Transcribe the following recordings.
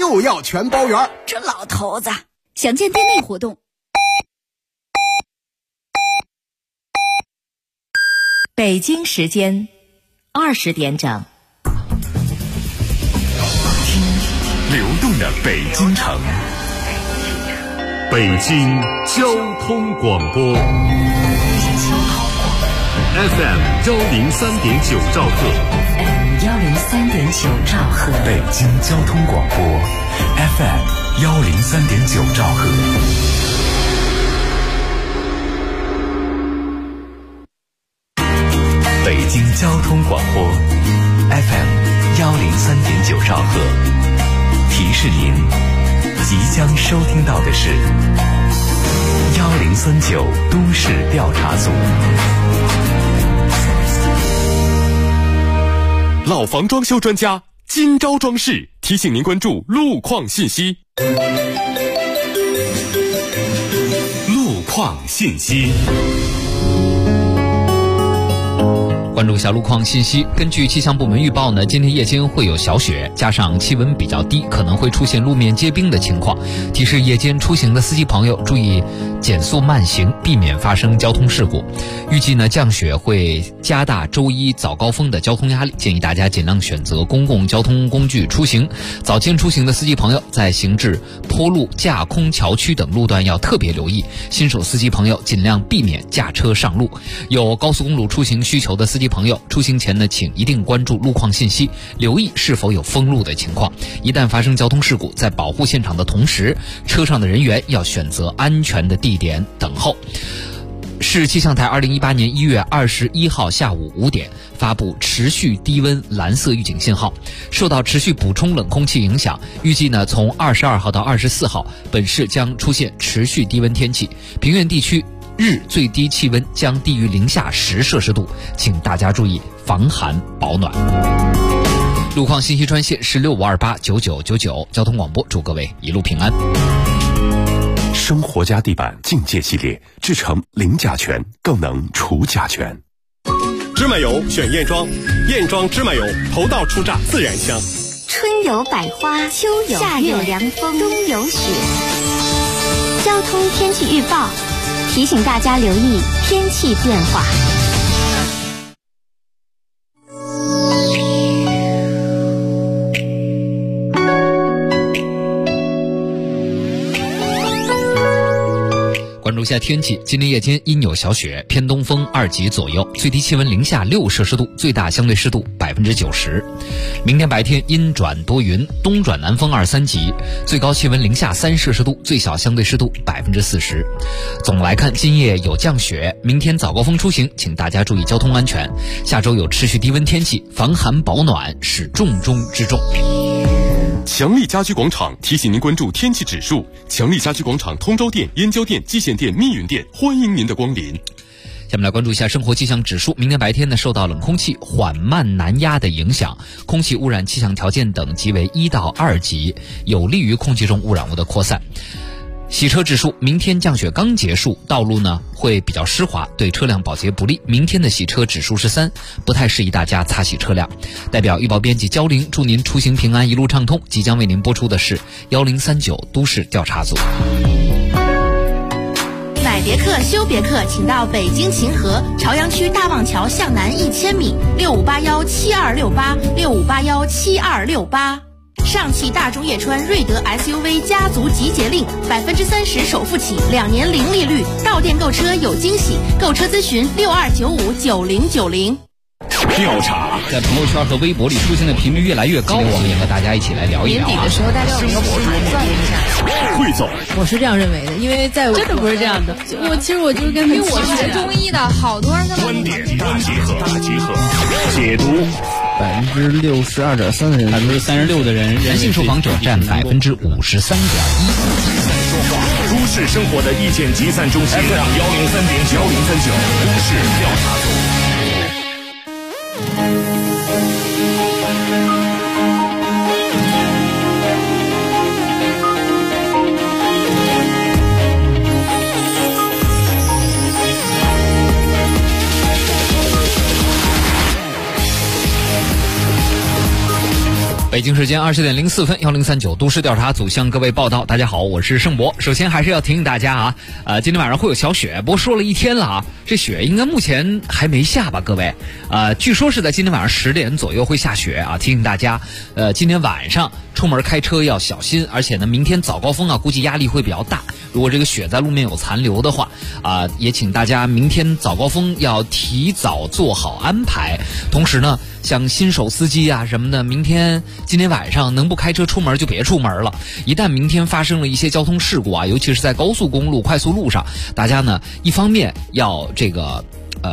又要全包圆。 这老头子，详见店内活动。 北京时间20点整， 听流动的北京城，北京交通广播 FM 103.9兆赫 103.9兆赫， 北京交通广播 FM 103.9兆赫。北京交通广播 FM 103.9兆赫，提示您即将收听到的是1039都市调查组。 老房装修专家今朝装饰提醒您关注路况信息。 路况信息。 关注一下路况信息。根据气象部门预报呢，今天夜间会有小雪，加上气温比较低，可能会出现路面结冰的情况。提示夜间出行的司机朋友注意减速慢行，避免发生交通事故。预计呢，降雪会加大周一早高峰的交通压力，建议大家尽量选择公共交通工具出行。早间出行的司机朋友在行至坡路、架空桥区等路段要特别留意。新手司机朋友尽量避免驾车上路。有高速公路出行需求的司机朋友出行前呢，请一定关注路况信息，留意是否有封路的情况。一旦发生交通事故，在保护现场的同时，车上的人员要选择安全的地点等候。市气象台2018年1月21号下午5点发布持续低温蓝色预警信号。受到持续补充冷空气影响，预计呢从22号到24号，本市将出现持续低温天气。平原地区日最低气温将低于零下10摄氏度，请大家注意防寒保暖。路况信息专线1652899999，交通广播祝各位一路平安。 生活家地板境界系列制成零甲醛，更能除甲醛。 芝麻油选燕庄，燕庄芝麻油头道出榨自然香。 春有百花，秋有夏有凉风，冬有雪。交通天气预报提醒大家留意天气变化。 关注一下天气，今天夜间阴有小雪，偏东风2级左右，最低气温零下6摄氏度，最大相对湿度90%。明天白天阴转多云，东转南风2、3级，最高气温零下3摄氏度，最小相对湿度40%。总来看，今夜有降雪，明天早高峰出行，请大家注意交通安全。下周有持续低温天气，防寒保暖是重中之重。 强力家居广场提醒您关注天气指数。强力家居广场通州店、燕郊店、蓟县店、密云店，欢迎您的光临。 下面来关注一下生活气象指数。明天白天呢，受到冷空气缓慢南压的影响，空气污染气象条件等级为1到2级，有利于空气中污染物的扩散。洗车指数，明天降雪刚结束，道路呢会比较湿滑，对车辆保洁不利。明天的洗车指数是3，不太适宜大家擦洗车辆。代表预报编辑焦玲，祝您出行平安，一路畅通。即将为您播出的是1039都市调查组。 买别克休别克，请到北京秦河朝阳区大望桥向南1000米，65817268，65817268。上汽大众叶川瑞德 SUV 家族集结令，30%首付起，2年零利率，到店购车有惊喜，购车咨询62959090。 调查在朋友圈和微博里出现的频率越来越高，我们也和大家一起来聊一聊。 年底的时候，大家有没有算一下？ 汇总， 我是这样认为的，因为在我真的不是这样的。其实我就是跟，因为我学中医的，好多人观点大集合，解读。 62.3%的人 ，36%的人， 男性受访者占53.1%。 都市生活的意见集散中心 FM 103.9都市调查组。 北京时间20点04分，1039都市调查组向各位报道。大家好，我是盛博。首先还是要提醒大家啊，今天晚上会有小雪，不过说了一天了啊，这雪应该目前还没下吧，各位。据说是在今天晚上10点左右会下雪啊，提醒大家，今天晚上出门开车要小心，而且呢，明天早高峰啊，估计压力会比较大。如果这个雪在路面有残留的话，也请大家明天早高峰要提早做好安排。同时呢，像新手司机啊什么的，今天晚上能不开车出门就别出门了。一旦明天发生了一些交通事故啊，尤其是在高速公路、快速路上，大家呢一方面要这个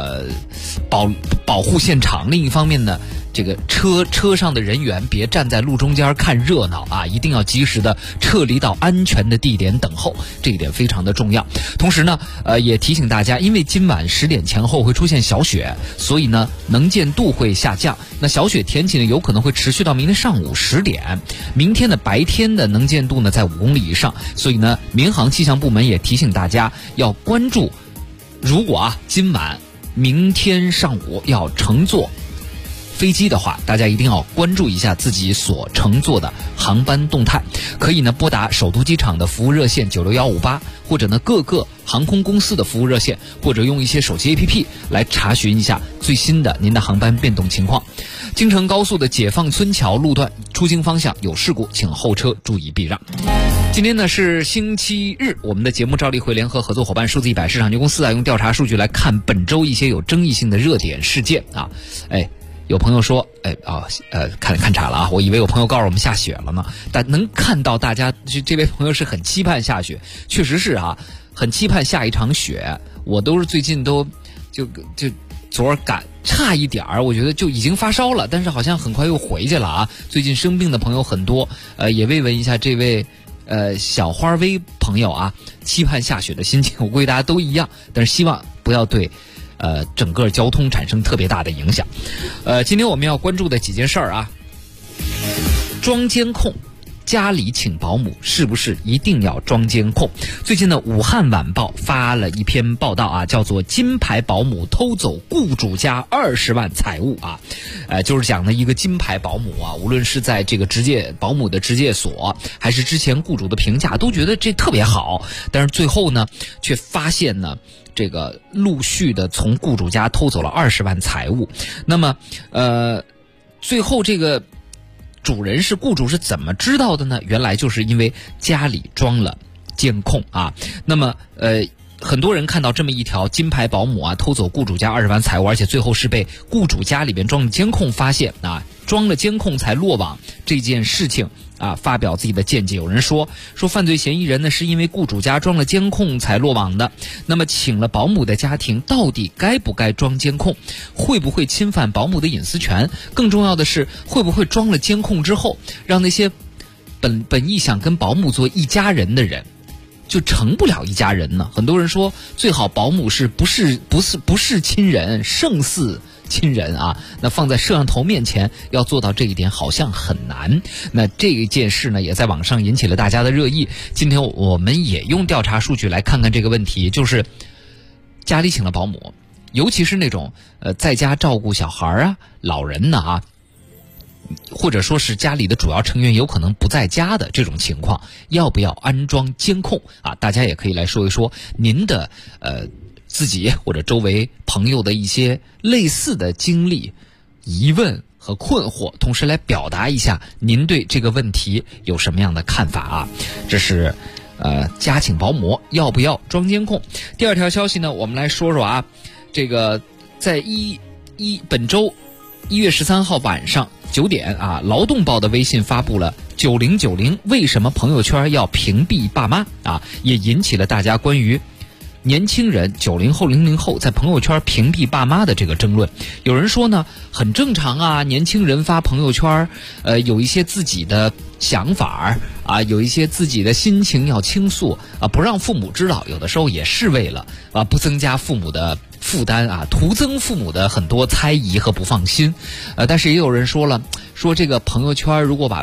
保护现场，另一方面呢，这个车上的人员别站在路中间看热闹啊，一定要及时的撤离到安全的地点等候，这一点非常的重要。同时呢，也提醒大家，因为今晚10点前后会出现小雪，所以呢能见度会下降。那小雪天气呢有可能会持续到明天上午10点，明天的白天的能见度呢在5公里以上，所以呢民航气象部门也提醒大家要关注，如果明天上午要乘坐飞机的话，大家一定要关注一下自己所乘坐的航班动态。可以呢拨打首都机场的服务热线96158，或者呢各个航空公司的服务热线，或者用一些手机 APP 来查询一下最新的您的航班变动情况。京承高速的解放村桥路段出京方向有事故，请后车注意避让。今天呢是星期日，我们的节目照例会联合合作伙伴数字100市场公司用调查数据来看本周一些有争议性的热点事件啊。有朋友说，看岔了啊！我以为有朋友告诉我们下雪了呢，但能看到大家这位朋友是很期盼下雪，确实是啊，很期盼下一场雪。我都是最近都就昨儿差一点儿，我觉得就已经发烧了，但是好像很快又回去了啊。最近生病的朋友很多，也慰问一下这位小花薇朋友啊，期盼下雪的心情，我估计大家都一样，但是希望不要对整个交通产生特别大的影响。今天我们要关注的几件事儿啊，装监控，家里请保姆是不是一定要装监控？最近呢，武汉晚报发了一篇报道啊，叫做金牌保姆偷走雇主家20万财物啊，就是讲的一个金牌保姆啊，无论是在这个保姆的职业所，还是之前雇主的评价，都觉得这特别好，但是最后呢，却发现呢，这个陆续的从雇主家偷走了20万财物。那么最后这个雇主是怎么知道的呢？原来就是因为家里装了监控啊。那么很多人看到这么一条金牌保姆啊偷走雇主家20万财物，而且最后是被雇主家里边装的监控发现啊，装了监控才落网这件事情啊，发表自己的见解。有人说犯罪嫌疑人呢是因为雇主家装了监控才落网的。那么请了保姆的家庭到底该不该装监控？会不会侵犯保姆的隐私权？更重要的是，会不会装了监控之后，让那些本意想跟保姆做一家人的人就成不了一家人呢？很多人说最好保姆不是亲人，胜似亲人啊。那放在摄像头面前要做到这一点好像很难。那这件事呢也在网上引起了大家的热议。今天我们也用调查数据来看看这个问题，就是家里请了保姆，尤其是那种在家照顾小孩啊、老人呢或者说是家里的主要成员有可能不在家的这种情况，要不要安装监控啊？大家也可以来说一说您的自己或者周围朋友的一些类似的经历、疑问和困惑，同时来表达一下您对这个问题有什么样的看法啊？这是家请保姆要不要装监控？第二条消息呢，我们来说说啊，这个在本周1月13号晚上9点啊，劳动报的微信发布了9090为什么朋友圈要屏蔽爸妈啊，也引起了大家关于年轻人90后、00后在朋友圈屏蔽爸妈的这个争论。有人说呢，很正常啊，年轻人发朋友圈，有一些自己的想法啊，有一些自己的心情要倾诉啊，不让父母知道，有的时候也是为了不增加父母的负担啊，徒增父母的很多猜疑和不放心。但是也有人说了，说这个朋友圈如果把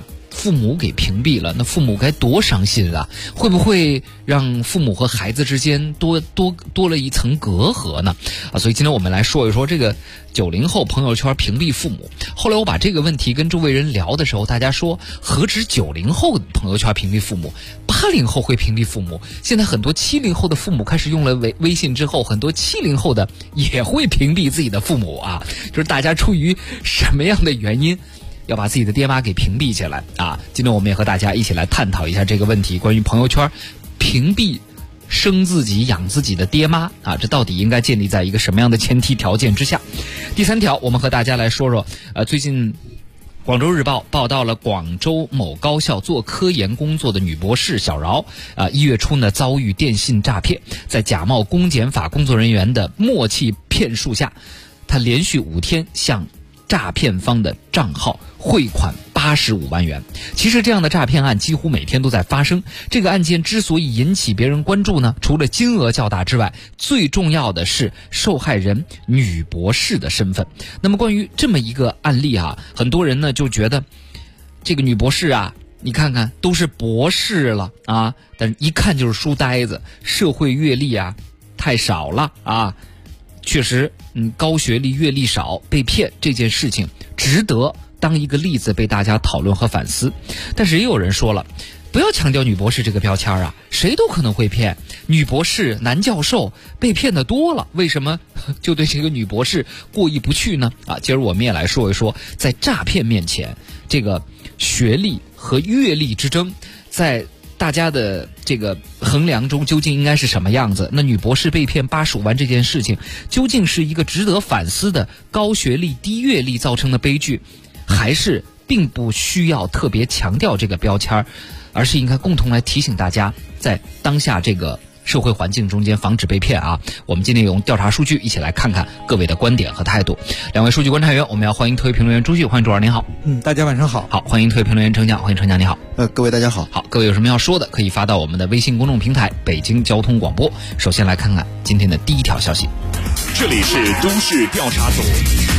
父母给屏蔽了，那父母该多伤心啊！会不会让父母和孩子之间多了一层隔阂呢？所以今天我们来说一说这个90后朋友圈屏蔽父母。后来我把这个问题跟周围人聊的时候，大家说何止90后朋友圈屏蔽父母，80后会屏蔽父母。现在很多70后的父母开始用了微信之后，很多70后的也会屏蔽自己的父母啊，就是大家出于什么样的原因要把自己的爹妈给屏蔽起来啊？今天我们也和大家一起来探讨一下这个问题，关于朋友圈屏蔽生自己养自己的爹妈啊，这到底应该建立在一个什么样的前提条件之下？第3条，我们和大家来说说最近广州日报报道了广州某高校做科研工作的女博士小饶1月初呢遭遇电信诈骗，在假冒公检法工作人员的默契骗术下，她连续5天向诈骗方的账号汇款85万元。其实这样的诈骗案几乎每天都在发生。这个案件之所以引起别人关注呢，除了金额较大之外，最重要的是受害人女博士的身份。那么关于这么一个案例啊，很多人呢就觉得这个女博士啊，你看看都是博士了啊，但是一看就是书呆子，社会阅历啊太少了啊。确实高学历阅历少被骗这件事情值得当一个例子被大家讨论和反思。但是也有人说了，不要强调女博士这个标签啊，谁都可能会骗，女博士男教授被骗的多了，为什么就对这个女博士过意不去呢？今儿我们也来说一说，在诈骗面前这个学历和阅历之争在大家的这个衡量中究竟应该是什么样子？那女博士被骗85万这件事情究竟是一个值得反思的高学历低阅历造成的悲剧，还是并不需要特别强调这个标签，而是应该共同来提醒大家在当下这个社会环境中间防止被骗啊？我们今天用调查数据一起来看看各位的观点和态度。2位数据观察员，我们要欢迎特约评论员朱旭，欢迎朱老师您好。 大家晚上好。 好，欢迎特约评论员程江，欢迎程江你好。 各位大家好。 好，各位有什么要说的可以发到我们的微信公众平台北京交通广播。首先来看看今天的第一条消息， 这里是都市调查组。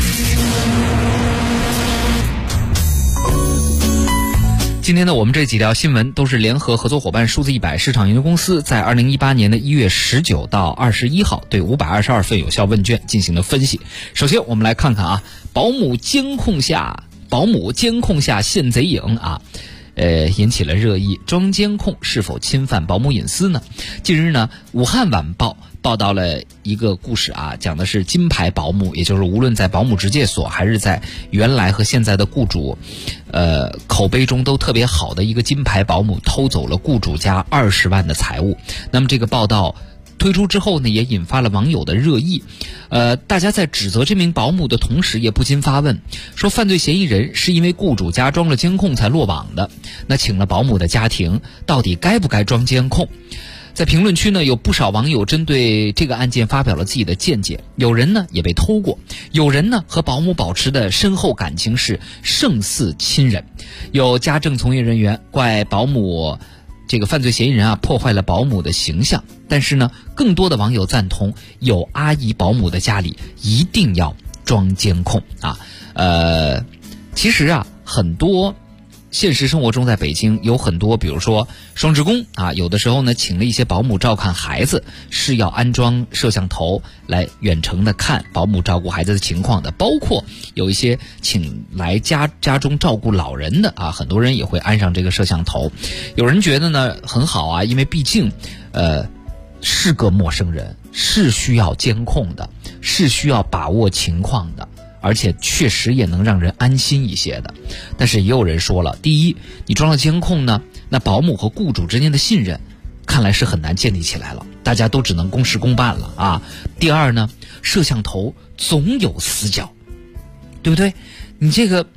今天呢，我们这几条新闻都是联合合作伙伴数字100市场研究公司在2018年的1月19到21号对522份有效问卷进行了分析。首先我们来看看啊，保姆监控下现贼影啊，引起了热议。装监控是否侵犯保姆隐私呢？近日呢，武汉晚报报道了一个故事啊，讲的是金牌保姆，也就是无论在保姆职介所还是在原来和现在的雇主口碑中都特别好的一个金牌保姆偷走了雇主家20万的财物。那么这个报道推出之后呢，也引发了网友的热议。大家在指责这名保姆的同时，也不禁发问，说犯罪嫌疑人是因为雇主家装了监控才落网的，那请了保姆的家庭到底该不该装监控？在评论区呢，有不少网友针对这个案件发表了自己的见解。有人呢也被偷过，有人呢和保姆保持的深厚感情是胜似亲人。有家政从业人员怪保姆这个犯罪嫌疑人啊破坏了保姆的形象，但是呢，更多的网友赞同有阿姨保姆的家里一定要装监控啊。其实啊，很多现实生活中，在北京有很多，比如说双职工啊，有的时候呢，请了一些保姆照看孩子，是要安装摄像头来远程的看保姆照顾孩子的情况的。包括有一些请来家中照顾老人的啊，很多人也会安上这个摄像头。有人觉得呢很好啊，因为毕竟是个陌生人，是需要监控的，是需要把握情况的，而且确实也能让人安心一些的。但是也有人说了，第一，你装了监控呢，那保姆和雇主之间的信任看来是很难建立起来了，大家都只能公事公办了啊。第二呢，摄像头总有死角，对不对？你这个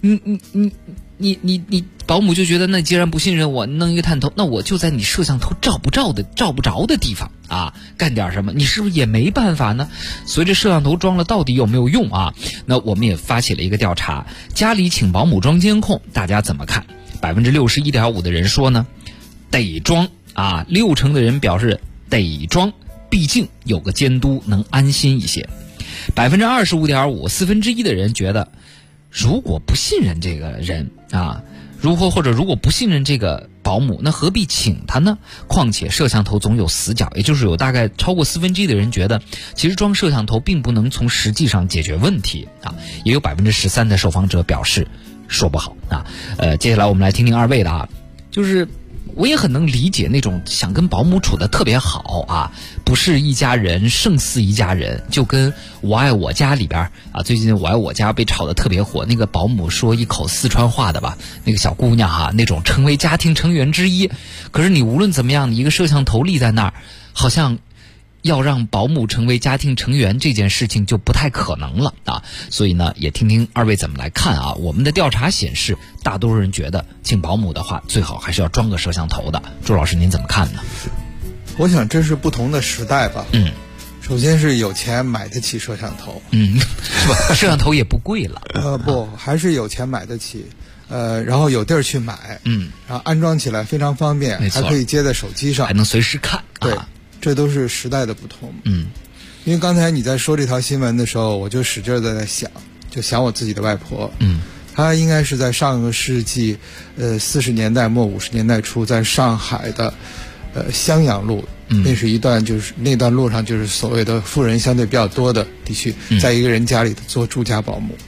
你保姆就觉得，那既然不信任我，弄一个探头，那我就在你摄像头照不着的地方啊干点什么，你是不是也没办法呢？所以这摄像头装了到底有没有用啊？那我们也发起了一个调查，家里请保姆装监控，大家怎么看？61.5%的人说呢，得装啊，60%的人表示得装，毕竟有个监督能安心一些。25.5%，1/4的人觉得，如果不信任这个人啊， 如果不信任这个保姆，那何必请他呢？况且摄像头总有死角，也就是有大概超过1/4的人觉得，其实装摄像头并不能从实际上解决问题啊。也有13%的受访者表示说不好啊。接下来我们来听听二位的啊，就是我也很能理解那种想跟保姆处得特别好啊，不是一家人胜似一家人，就跟我爱我家里边啊，最近我爱我家被炒得特别火，那个保姆说一口四川话的吧，那个小姑娘哈，那种成为家庭成员之一。可是你无论怎么样，你一个摄像头立在那儿，好像要让保姆成为家庭成员这件事情就不太可能了啊。所以呢，也听听二位怎么来看啊。我们的调查显示，大多数人觉得请保姆的话，最好还是要装个摄像头的。朱老师您怎么看呢？ 我想这是不同的时代吧。首先是有钱买得起摄像头， 是吧？摄像头也不贵了。 不，还是有钱买得起。然后有地儿去买，然后安装起来非常方便，还可以接在手机上， 还能随时看。 对，这都是时代的不同。因为刚才你在说这条新闻的时候，我就使劲的在想我自己的外婆。她应该是在上个世纪40年代末50年代初，在上海的襄阳路，那是一段就是那段路上就是所谓的富人相对比较多的地区，在一个人家里做住家保姆。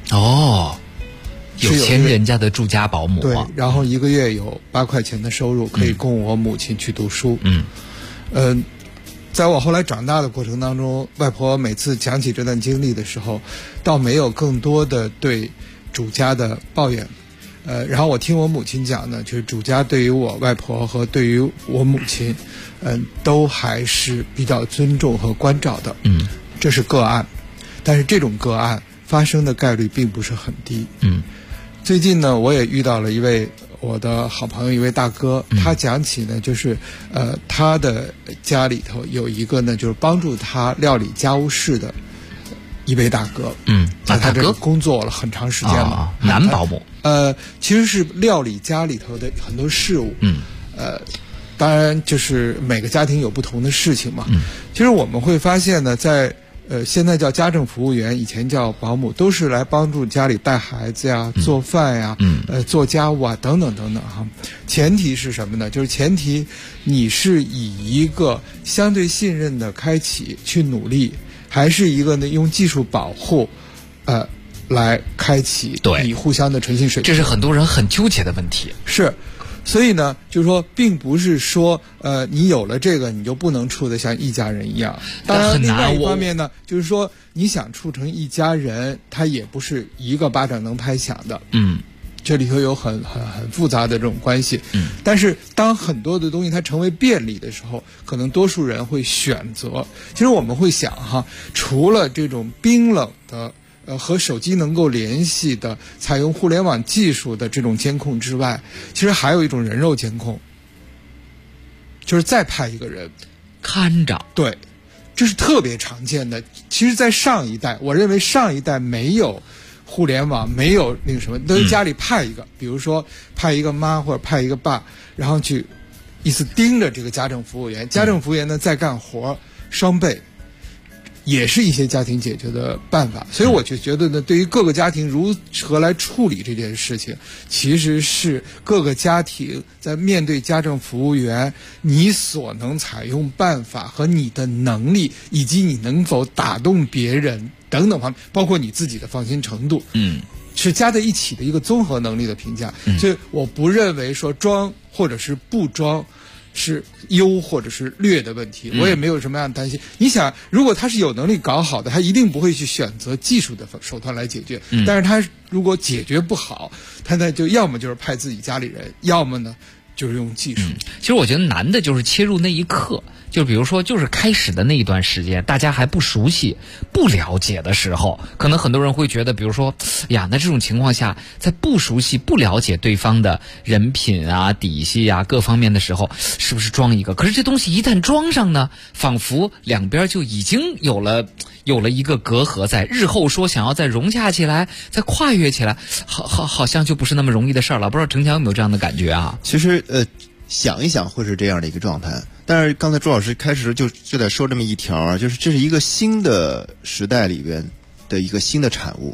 有钱人家的住家保姆。 对，然后一个月有8块钱的收入，可以供我母亲去读书。在我后来长大的过程当中，外婆每次讲起这段经历的时候，倒没有更多的对主家的抱怨。然后我听我母亲讲呢，就是主家对于我外婆和对于我母亲，都还是比较尊重和关照的。这是个案，但是这种个案发生的概率并不是很低。最近呢，我也遇到了一位我的好朋友，一位大哥，他讲起呢，就是他的家里头有一个呢，就是帮助他料理家务事的一位大哥。在他这里工作了很长时间了。 男保姆。 其实是料理家里头的很多事务。当然就是每个家庭有不同的事情嘛。其实我们会发现呢，在现在叫家政服务员，以前叫保姆，都是来帮助家里带孩子呀、做饭呀、做家务啊等等等等哈。前提是什么呢？就是前提你是以一个相对信任的开启去努力，还是一个呢用技术保护来开启你互相的诚信水平？ 这是很多人很纠结的问题。 是。所以呢，就是说，并不是说，你有了这个，你就不能处得像一家人一样。当然，另外一方面呢，就是说，你想处成一家人，它也不是一个巴掌能拍响的。这里头有很复杂的这种关系。但是当很多的东西它成为便利的时候，可能多数人会选择。其实我们会想哈，除了这种冰冷的。和手机能够联系的采用互联网技术的这种监控之外，其实还有一种人肉监控，就是再派一个人看着。 对，这是特别常见的。其实在上一代，我认为上一代没有互联网，没有那个什么，都是家里派一个，比如说派一个妈或者派一个爸，然后去意思盯着这个家政服务员，家政服务员呢在干活双倍，也是一些家庭解决的办法。所以我就觉得呢，对于各个家庭如何来处理这件事情，其实是各个家庭在面对家政服务员，你所能采用办法和你的能力，以及你能否打动别人等等方面，包括你自己的放心程度，是加在一起的一个综合能力的评价。所以我不认为说装或者是不装是优或者是劣的问题，我也没有什么样的担心。你想，如果他是有能力搞好的，他一定不会去选择技术的手段来解决。但是他如果解决不好，他呢就要么就是派自己家里人，要么呢就是用技术。 其实我觉得难的就是切入那一刻，就比如说就是开始的那一段时间，大家还不熟悉、不了解的时候，可能很多人会觉得，比如说呀，那这种情况下，在不熟悉、不了解对方的人品啊、底细啊各方面的时候，是不是装一个？可是这东西一旦装上呢，仿佛两边就已经有了一个隔阂在，日后说想要再融洽起来、再跨越起来，好像就不是那么容易的事儿了。不知道程强有没有这样的感觉啊？ 其实想一想会是这样的一个状态。但是刚才朱老师开始就在说这么一条，就是这是一个新的时代里边的一个新的产物。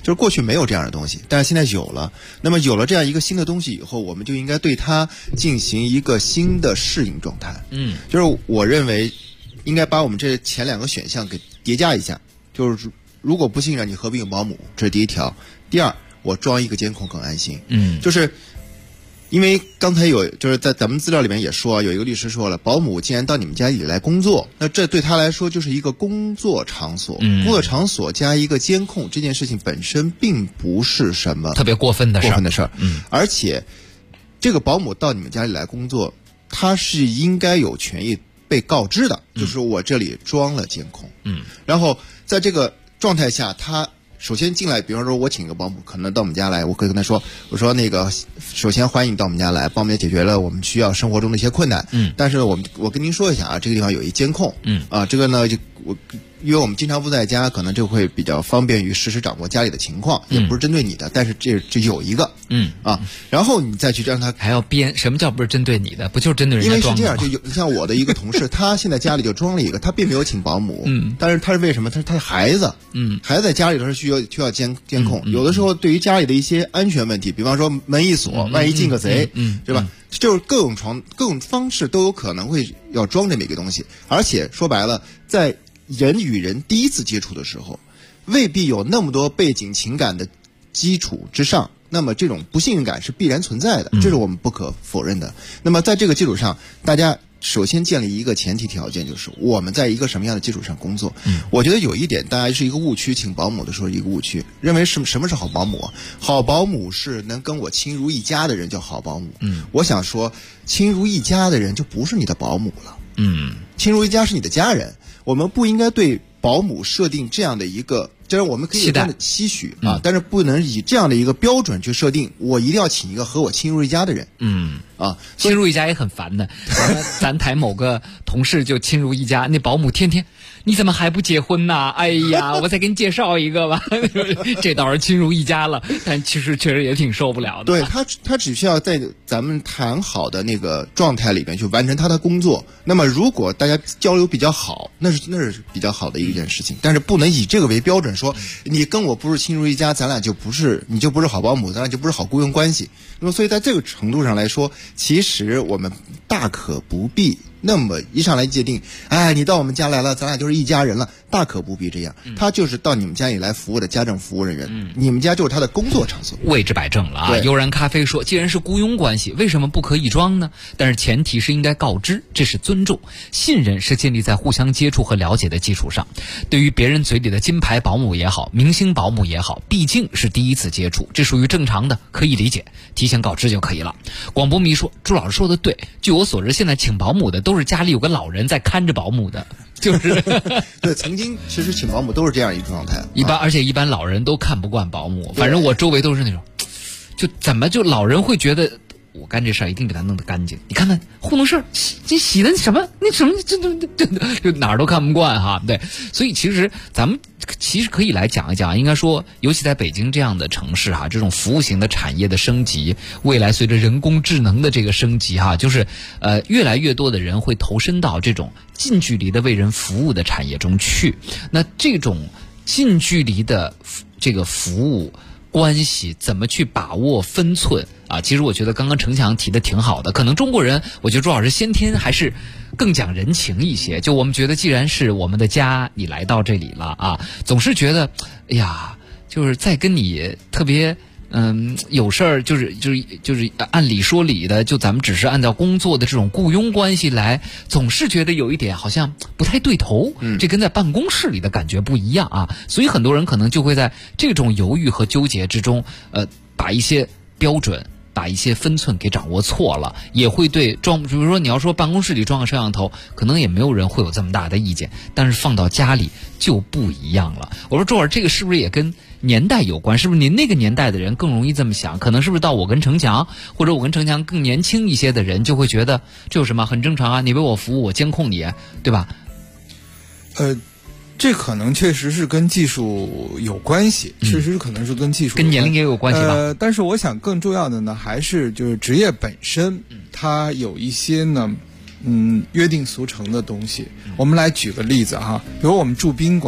就是过去没有这样的东西，但是现在有了。那么有了这样一个新的东西以后，我们就应该对它进行一个新的适应状态。就是我认为应该把我们这前2个选项给叠加一下，就是如果不信任你何必有保姆，这是第一条。第二，我装一个监控更安心。就是因为刚才就是在咱们资料里面也说，有一个律师说了，保姆既然到你们家里来工作，那这对他来说就是一个工作场所，工作场所加一个监控，这件事情本身并不是什么特别过分的事儿。 而且这个保姆到你们家里来工作，他是应该有权益被告知的，就是我这里装了监控。然后在这个状态下，他首先进来，比方说我请一个保姆，可能到我们家来，我可以跟他说，我说那个首先欢迎你到我们家来，帮我们解决了我们需要生活中的一些困难。但是我跟您说一下啊，这个地方有一监控。这个呢因为我们经常不在家，可能这会比较方便于实时掌握家里的情况，也不是针对你的，但是这有一个。然后你再去让他还要编，什么叫不是针对你的？不就是针对人家装的吗？ 因为是这样，就像我的一个同事，他现在家里就装了一个，他并没有请保姆。但是他是为什么？他的孩子，孩子在家里头是需要监控。有的时候对于家里的一些安全问题，比方说门一锁，万一进个贼，对吧？就是各种方式都有可能会要装这么一个东西。而且说白了，在人与人第一次接触的时候，未必有那么多背景情感的基础之上，那么这种不信任感是必然存在的，这是我们不可否认的。那么在这个基础上，大家首先建立一个前提条件，就是我们在一个什么样的基础上工作。我觉得有一点大家是一个误区，请保姆的时候一个误区，认为什么是好保姆？好保姆是能跟我亲如一家的人叫好保姆。我想说，亲如一家的人就不是你的保姆了。亲如一家是你的家人，我们不应该对保姆设定这样的一个，当然我们可以有这样的期许啊，但是不能以这样的一个标准去设定，我一定要请一个和我亲如一家的人。 亲如一家也很烦的。咱台某个同事就亲如一家，那保姆天天你怎么还不结婚呢？哎呀，我再给你介绍一个吧。这倒是亲如一家了，但其实确实也挺受不了的。 对，他只需要在咱们谈好的那个状态里边去完成他的工作。那么如果大家交流比较好，那是比较好的一件事情，但是不能以这个为标准说你跟我不是亲如一家，咱俩就不是，你就不是好保姆，咱俩就不是好雇佣关系。那么所以在这个程度上来说，其实我们大可不必那么一上来界定，哎，你到我们家来了，咱俩就是一家人了，大可不必这样。他就是到你们家里来服务的家政服务人员，你们家就是他的工作场所。 位置摆正了啊！悠然咖啡说，既然是雇佣关系，为什么不可以装呢？但是前提是应该告知，这是尊重。信任是建立在互相接触和了解的基础上。对于别人嘴里的金牌保姆也好，明星保姆也好，毕竟是第一次接触，这属于正常的，可以理解，提前告知就可以了。广播迷说，朱老师说的对，据我所知，现在请保姆的都是家里有个老人在看着保姆的，就是对，曾经其实请保姆都是这样一个状态。 而且一般老人都看不惯保姆，反正我周围都是那种，就怎么就老人会觉得我干这事儿一定给他弄得干净。你看看糊弄事儿，这洗的什么？那什么就哪儿都看不惯哈。对，所以其实咱们可以来讲一讲，应该说，尤其在北京这样的城市哈，这种服务型的产业的升级，未来随着人工智能的这个升级哈，就是越来越多的人会投身到这种近距离的为人服务的产业中去。那这种近距离的这个服务关系怎么去把握分寸啊？其实我觉得刚刚程强提的挺好的，可能中国人，我觉得朱老师先天还是更讲人情一些。就我们觉得，既然是我们的家，你来到这里了啊，总是觉得，哎呀，就是在跟你特别。有事儿就是按理说理的，就咱们只是按照工作的这种雇佣关系来，总是觉得有一点好像不太对头，这跟在办公室里的感觉不一样啊，所以很多人可能就会在这种犹豫和纠结之中，把一些标准。把一些分寸给掌握错了，也会对比如说你要说办公室里装个摄像头，可能也没有人会有这么大的意见，但是放到家里就不一样了。我说周儿，这个是不是也跟年代有关？是不是您那个年代的人更容易这么想？可能是不是到我跟程强，或者我跟程强更年轻一些的人，就会觉得这有什么很正常啊？你为我服务，我监控你，对吧？ 这可能确实是跟技术有关系，确实可能是跟技术跟年龄也有关系吧。 但是我想更重要的呢，还是就是职业本身，它有一些呢，约定俗成的东西。我们来举个例子哈，比如我们住宾馆，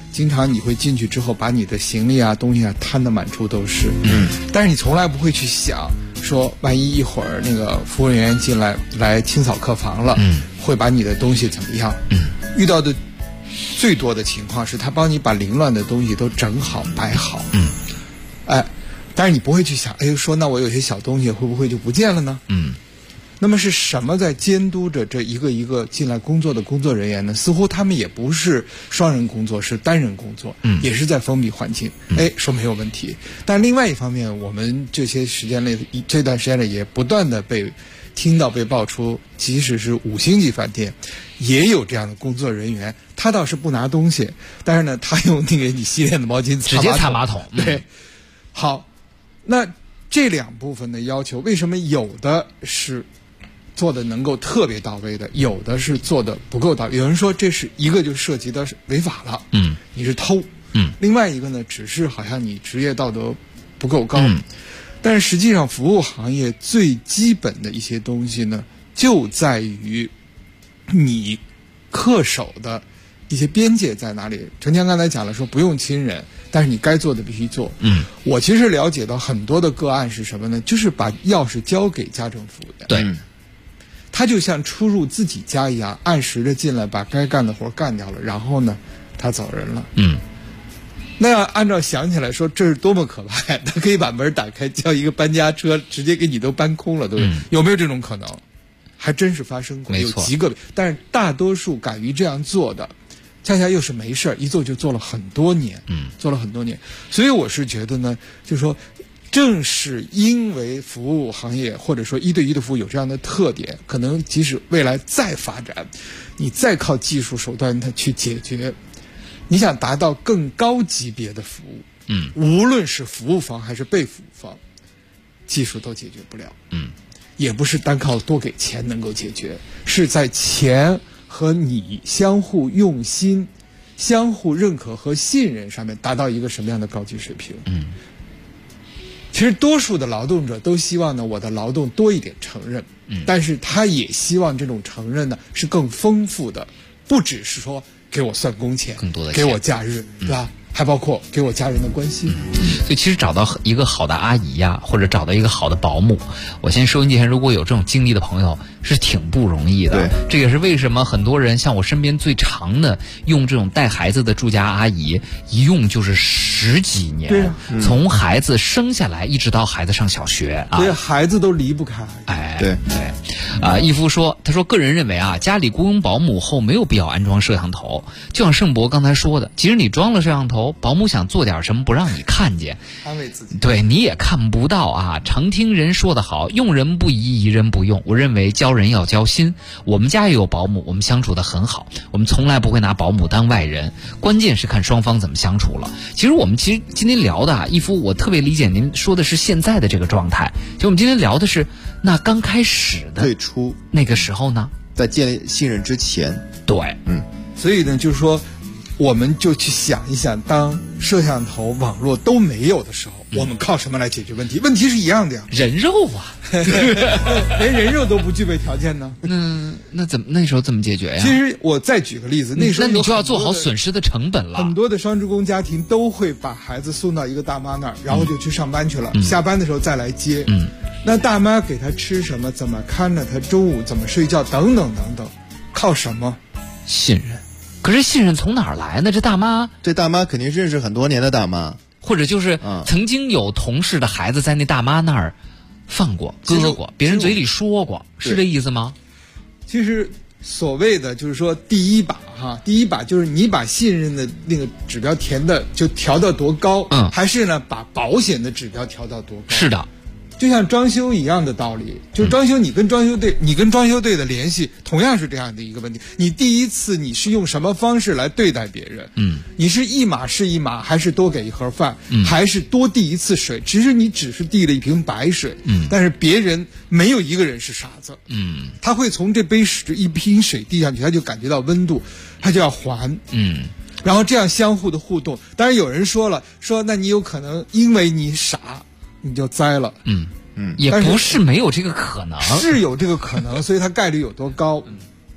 经常你会进去之后把你的行李啊东西啊摊得满处都是，但是你从来不会去想说万一一会儿那个服务人员进来清扫客房了，会把你的东西怎么样？遇到的最多的情况是他帮你把凌乱的东西都整好摆好，但是你不会去想，说那我有些小东西会不会就不见了呢？那么是什么在监督着这一个一个进来工作的工作人员呢？似乎他们也不是双人工作，是单人工作，也是在封闭环境。说没有问题。但另外一方面，我们这段时间内也不断的被爆出，即使是5星级饭店，也有这样的工作人员，他倒是不拿东西，但是呢，他用那个你洗脸的毛巾直接擦马桶。 对，好，那这两部分的要求，为什么有的是做的能够特别到位的，有的是做的不够到位？有人说这是一个就涉及到违法了，你是偷，另外一个呢，只是好像你职业道德不够高，但是实际上服务行业最基本的一些东西呢，就在于你恪守的一些边界在哪里。陈强刚才讲了说不用亲人，但是你该做的必须做。我其实了解到很多的个案是什么呢？就是把钥匙交给家政服务员， 对， 他就像出入自己家一样，按时的进来把该干的活干掉了，然后呢，他走人了。那要按照想起来说，这是多么可怕！他可以把门打开，叫一个搬家车直接给你都搬空了，对不对？有没有这种可能？还真是发生过，有几个，但是大多数敢于这样做的，恰恰又是没事儿，一做就做了很多年，做了很多年。所以我是觉得呢，就是说，正是因为服务行业或者说1对1的服务有这样的特点，可能即使未来再发展，你再靠技术手段它去解决，你想达到更高级别的服务，无论是服务方还是被服务方，技术都解决不了，也不是单靠多给钱能够解决，是在钱和你相互用心、相互认可和信任上面达到一个什么样的高级水平。其实多数的劳动者都希望呢，我的劳动多一点承认，但是他也希望这种承认呢是更丰富的，不只是说给我算工钱， 更多的给我假日，对吧？还包括给我家人的关心。 所以其实找到一个好的阿姨呀，或者找到一个好的保姆，我现在收音机前如果有这种经历的朋友，是挺不容易的。 对， 这也是为什么很多人像我身边最长的用这种带孩子的住家阿姨，一用就是10几年， 对啊， 从孩子生下来一直到孩子上小学啊， 对，孩子都离不开。 对。 义夫说，他说个人认为啊，家里雇佣保姆后没有必要安装摄像头，就像盛博刚才说的，即使你装了摄像头，保姆想做点什么不让你看见， 安慰自己， 对，你也看不到啊。常听人说得好，用人不疑，疑人不用。我认为教人要教心。我们家也有保姆，我们相处得很好，我们从来不会拿保姆当外人，关键是看双方怎么相处了。其实今天聊的啊，义夫，我特别理解您说的是现在的这个状态，就我们今天聊的是那刚开始的最初那个时候呢， 在建立信任之前。 对， 所以呢，就是说，我们就去想一想，当摄像头、网络都没有的时候，我们靠什么来解决问题？问题是一样的呀， 人肉啊， 连人肉都不具备条件呢。 那时候怎么解决呀？ 其实我再举个例子，那时候你就要做好损失的成本了。 很多的双职工家庭都会把孩子送到一个大妈那儿，然后就去上班去了，下班的时候再来接。那大妈给他吃什么，怎么看着他，中午怎么睡觉，等等等等，靠什么？ 信任。可是信任从哪儿来呢？这大妈肯定认识很多年的大妈， 或者就是曾经有同事的孩子在那大妈那儿放过、割过，别人嘴里说过，是这意思吗？ 其实所谓的就是说第一把就是你把信任的那个指标调到多高，还是呢把保险的指标调到多高？ 是的。 就像装修一样的道理，就是装修，你跟装修队的联系同样是这样的一个问题。你第一次你是用什么方式来对待别人？你是一码是一码，还是多给一盒饭，还是多递一次水？其实你只是递了一瓶白水，但是别人没有一个人是傻子，他会从这一瓶水递上去，他就感觉到温度，他就要还，然后这样相互的互动。当然有人说那你有可能因为你傻你就栽了， 也不是没有这个可能， 是有这个可能，所以它概率有多高？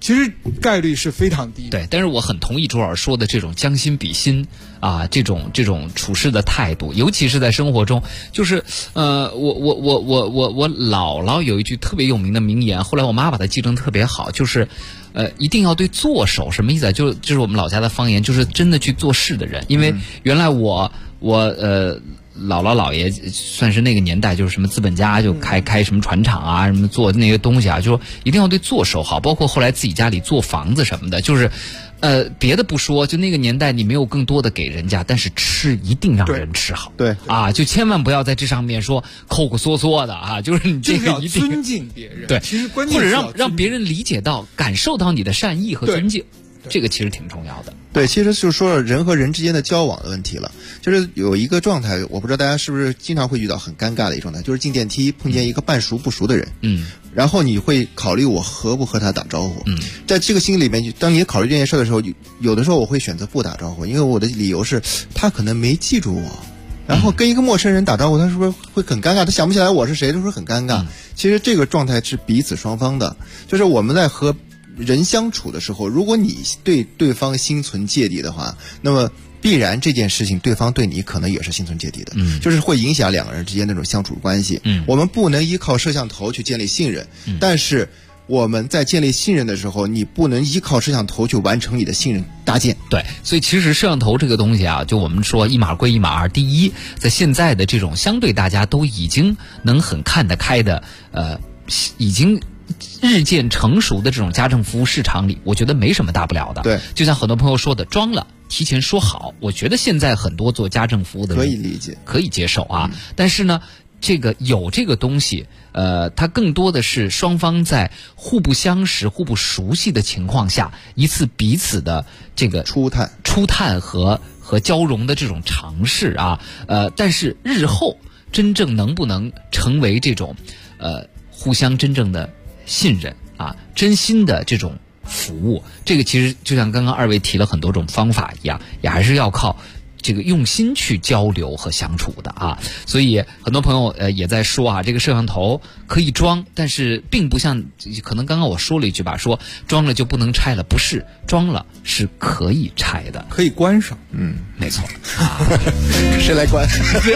其实概率是非常低的。 对，但是我很同意周老师说的这种将心比心啊，这种处事的态度，尤其是在生活中，就是我姥姥有一句特别有名的名言，后来我妈把它记成特别好，就是一定要对做手，什么意思啊？就是我们老家的方言，就是真的去做事的人。因为原来我姥姥姥爷算是那个年代，就是什么资本家就开什么船厂啊，什么做那些东西啊，就说一定要对做手好。包括后来自己家里做房子什么的，就是别的不说，就那个年代你没有更多的给人家，但是吃一定让人吃好。 对啊，就千万不要在这上面说抠抠缩缩的啊，就是你这个一定要尊敬别人。 对， 其实关键或者让别人理解到、感受到你的善意和尊敬，这个其实挺重要的。 对，其实就是说人和人之间的交往的问题了。就是有一个状态，我不知道大家是不是经常会遇到很尴尬的一个状态，就是进电梯碰见一个半熟不熟的人，然后你会考虑我和不和他打招呼。在这个心里面，当你考虑这件事的时候，有的时候我会选择不打招呼，因为我的理由是他可能没记住我。然后跟一个陌生人打招呼，他是不是会很尴尬？他想不起来我是谁，就是很尴尬。其实这个状态是彼此双方的，就是我们在和人相处的时候，如果你对对方心存芥蒂的话，那么必然这件事情对方对你可能也是心存芥蒂的，就是会影响两个人之间那种相处关系。我们不能依靠摄像头去建立信任，但是我们在建立信任的时候，你不能依靠摄像头去完成你的信任搭建。 对，所以其实摄像头这个东西啊，就我们说一码归一码。第一，在现在的这种相对大家都已经能很看得开的已经日渐成熟的这种家政服务市场里，我觉得没什么大不了的。 对， 就像很多朋友说的，装了提前说好，我觉得现在很多做家政服务的人可以理解， 可以接受啊。但是呢，这个有这个东西，它更多的是双方在互不相识、互不熟悉的情况下，一次彼此的这个初探和交融的这种尝试啊。但是日后真正能不能成为这种互相真正的信任啊，真心的这种服务，这个其实就像刚刚二位提了很多种方法一样，也还是要靠这个用心去交流和相处的啊。所以很多朋友也在说啊，这个摄像头可以装，但是并不像可能刚刚我说了一句吧，说装了就不能拆了，不是，装了是可以拆的， 可以关上。 没错。 谁来关？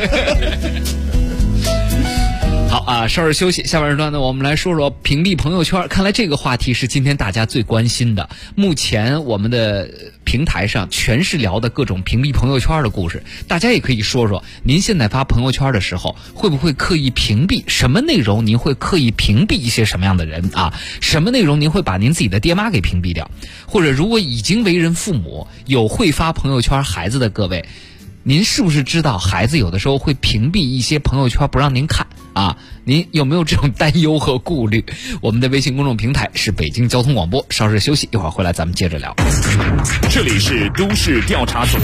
好啊，稍事休息，下半时段呢，我们来说说屏蔽朋友圈。看来这个话题是今天大家最关心的。目前我们的平台上全是聊的各种屏蔽朋友圈的故事，大家也可以说说，您现在发朋友圈的时候，会不会刻意屏蔽什么内容？您会刻意屏蔽一些什么样的人啊？什么内容您会把您自己的爹妈给屏蔽掉？或者如果已经为人父母，有会发朋友圈孩子的各位，您是不是知道孩子有的时候会屏蔽一些朋友圈不让您看啊？您有没有这种担忧和顾虑？我们的微信公众平台是北京交通广播，稍事休息，一会儿回来咱们接着聊。 这里是都市调查组。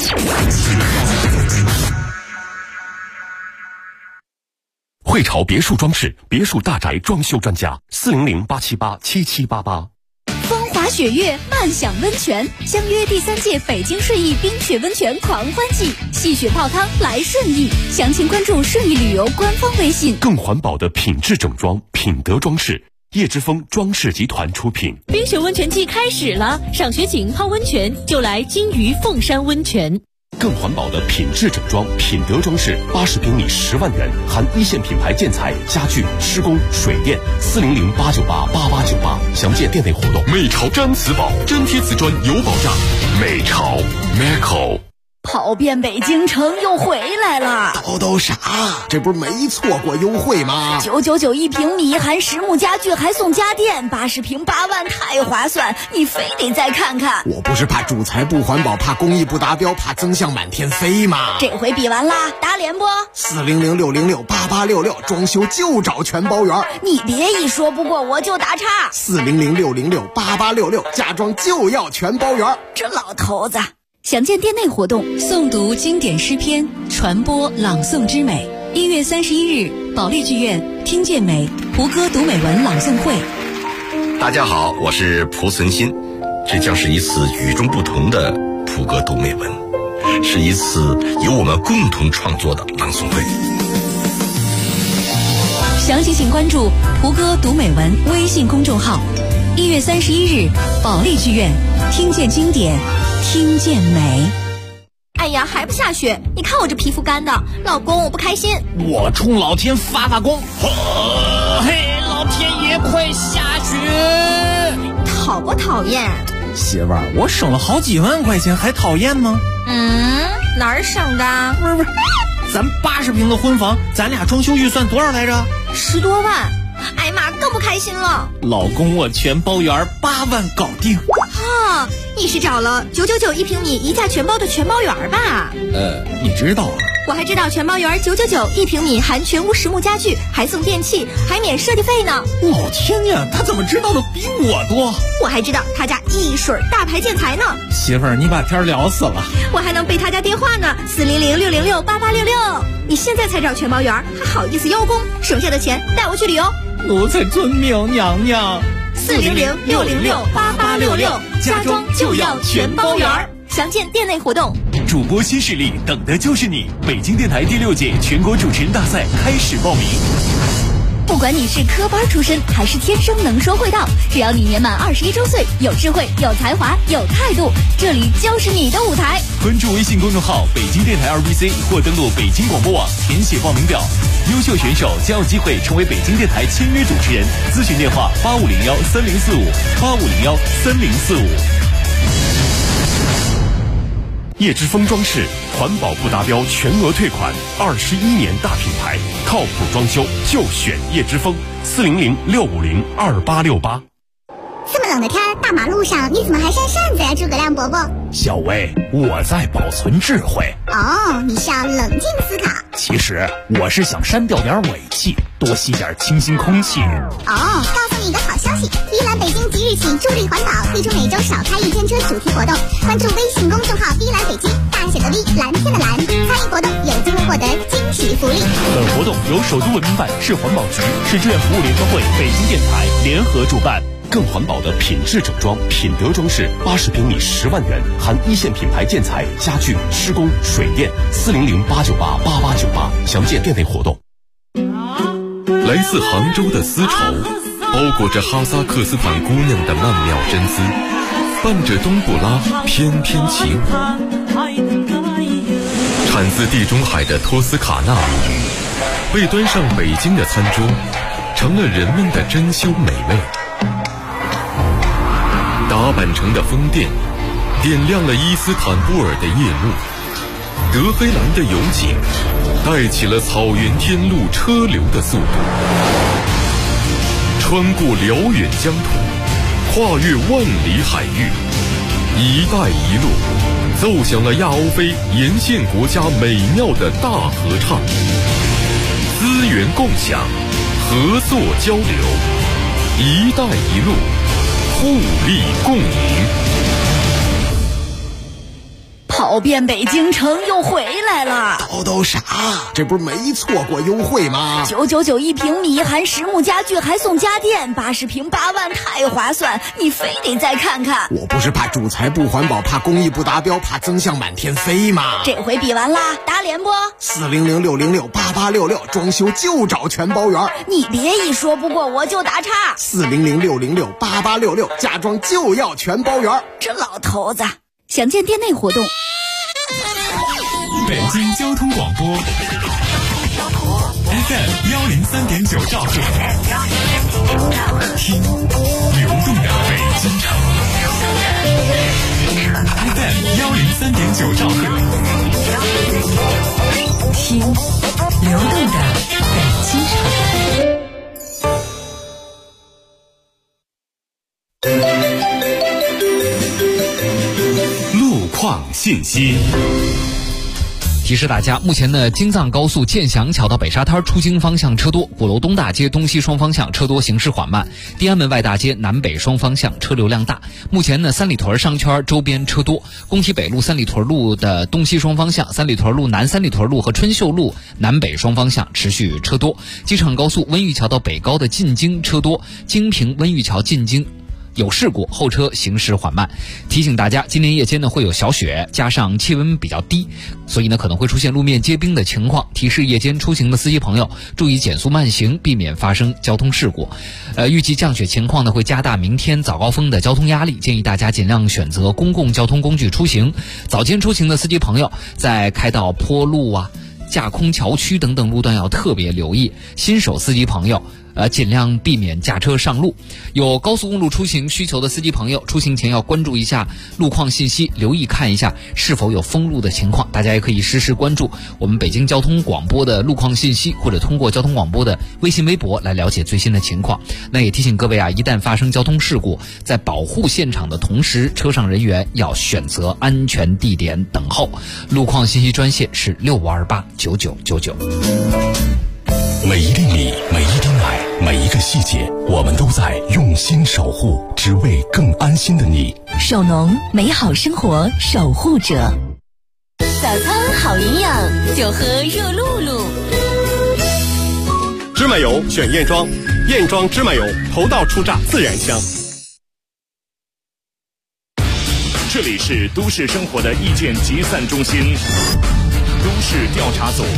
汇潮别墅装饰别墅大宅装修专家，400-878-7788。 风华雪月，漫享温泉，相约第3届北京顺义冰雪温泉狂欢季，戏雪泡汤来顺义，详情关注顺义旅游官方微信。 更环保的品质整装，品德装饰，叶之峰装饰集团出品。 冰雪温泉季开始了，赏雪景泡温泉就来金鱼凤山温泉。 更环保的品质整装，品德装饰，80平米10万元，含一线品牌建材、家具、施工、水电，400-898-8898，详见店内活动。美潮毡瓷宝，真贴瓷砖有保障。美潮 Meco。 跑遍北京城又回来了， 都啥？这不是没错过优惠吗 ？999一平米，含实木家具还送家电，80平8万，太划算！你非得再看看。 我不是怕主材不环保，怕工艺不达标，怕增项满天飞吗？ 这回比完啦，打脸不 ？400-606-8866，装修就找全包圆。 你别一说不过我就打岔。 400-606-8866，家装就要全包圆。 这老头子。详见店内活动， 诵读经典诗篇，传播朗诵之美。1月31日，保利剧院听见美胡歌读美文朗诵会。 大家好，我是蒲存昕，这将是一次与众不同的胡歌读美文，是一次由我们共同创作的朗诵会。 详情请关注胡歌读美文微信公众号。 1月31日，保利剧院，听见经典，听见美。 哎呀，还不下雪？你看我这皮肤干的，老公我不开心。 我冲老天发光，嘿，老天爷快下雪！ 讨不讨厌？ 媳妇儿，我省了好几万块钱，还讨厌吗？ 哪儿省的？ 不是，咱80平的婚房，咱俩装修预算多少来着 ？10多万。哎妈，更不开心了。 老公，我全包圆，8万搞定。 啊，你是找了999一平米一价全包的全包圆吧？ 你知道啊？ 我还知道全包圆999一平米，含全屋实木家具，还送电器，还免设计费呢。 老天呀，他怎么知道的比我多？ 我还知道他家一水大牌建材呢。 媳妇儿，你把天聊死了。 我还能背他家电话呢，400-606-8866。你现在才找全包圆，还好意思邀功？省下的钱带我去旅游。 奴才遵命，娘娘。 400-606-8866，家装就要全包圆。详见店内活动。 主播新势力，等的就是你！北京电台第6届全国主持人大赛开始报名。 不管你是科班出身还是天生能说会道，只要你年满21周岁，有智慧、有才华、有态度，这里就是你的舞台。 关注微信公众号北京电台2BC 或登录北京广播网填写报名表，优秀选手将有机会成为北京电台签约主持人。咨询电话8501-3045，8501-3045。叶之峰装饰环保不达标全额退款，21年大品牌，靠谱装修就选叶之峰，400-650-2868。 这么冷的天，大马路上你怎么还扇扇子呀，诸葛亮伯伯？ 小薇，我在保存智慧。 哦，你是要冷静思考。 其实我是想删掉点尾气，多吸点清新空气。 哦，告诉你一个好消息，依兰北京即日起助力环保，推出每周少开1天车主题活动。关注微信公众号“依兰北京”，大写的 V， 蓝天的蓝，参与活动有机会获得惊喜福利。 本活动由首都文明办、市环保局、市志愿服务联合会、北京电台联合主办。 更环保的品质整装，品德装饰，80平米10万元，含1线品牌建材、家具、施工、水电，400-898-8898，详见店内活动。 来自杭州的丝绸，包裹着哈萨克斯坦姑娘的曼妙真姿，伴着冬不拉翩翩起舞。产自地中海的托斯卡纳母语，被端上北京的餐桌，成了人们的珍馐美味。打扮成的风电点亮了伊斯坦布尔的夜幕，德黑兰的油井带起了草原天路车流的速度，穿过辽远疆土，跨越万里海域，一带一路奏响了亚欧非沿线国家美妙的大合唱，资源共享，合作交流，一带一路互利共赢。 跑遍北京城又回来了。 都啥？这不是没错过优惠吗 ？999一平米，含实木家具，还送家电，80平8万，太划算！你非得再看看。 我不是怕主材不环保，怕工艺不达标，怕增项满天飞吗？ 这回比完啦，打脸不 ？400-606-8866，装修就找全包圆。 你别一说不过我就打岔。 400-606-8866，家装就要全包圆。 这老头子，详见店内活动。 北京交通广播 FM 103.9兆赫，听流动的北京城。FM 103.9兆赫， 听流动的北京城。 路况信息。 提示大家，目前呢，京藏高速建祥桥到北沙滩出京方向车多，鼓楼东大街东西双方向车多，行驶缓慢；天安门外大街南北双方向车流量大。目前呢，三里屯商圈周边车多，工体北路三里屯路的东西双方向、三里屯路南三里屯路和春秀路南北双方向持续车多。机场高速温榆桥到北高的进京车多，京平温榆桥进京有事故，后车行驶缓慢。提醒大家，今天夜间呢会有小雪，加上气温比较低，所以呢可能会出现路面结冰的情况。提示夜间出行的司机朋友注意减速慢行，避免发生交通事故。预计降雪情况呢会加大明天早高峰的交通压力，建议大家尽量选择公共交通工具出行。早间出行的司机朋友在开到坡路啊、架空桥区等等路段要特别留意。新手司机朋友尽量避免驾车上路。有高速公路出行需求的司机朋友，出行前要关注一下路况信息，留意看一下是否有封路的情况。大家也可以实时关注我们北京交通广播的路况信息，或者通过交通广播的微信微博来了解最新的情况。那也提醒各位啊，一旦发生交通事故，在保护现场的同时，车上人员要选择安全地点等候。路况信息专线是65289999。 每一厘米，每一滴奶，每一个细节，我们都在用心守护，只为更安心的你。 手农，美好生活守护者。 早餐好营养，就喝热露露。 芝麻油选燕庄，燕庄芝麻油，头道出榨，自然香。 这里是都市生活的意见集散中心，都市调查组。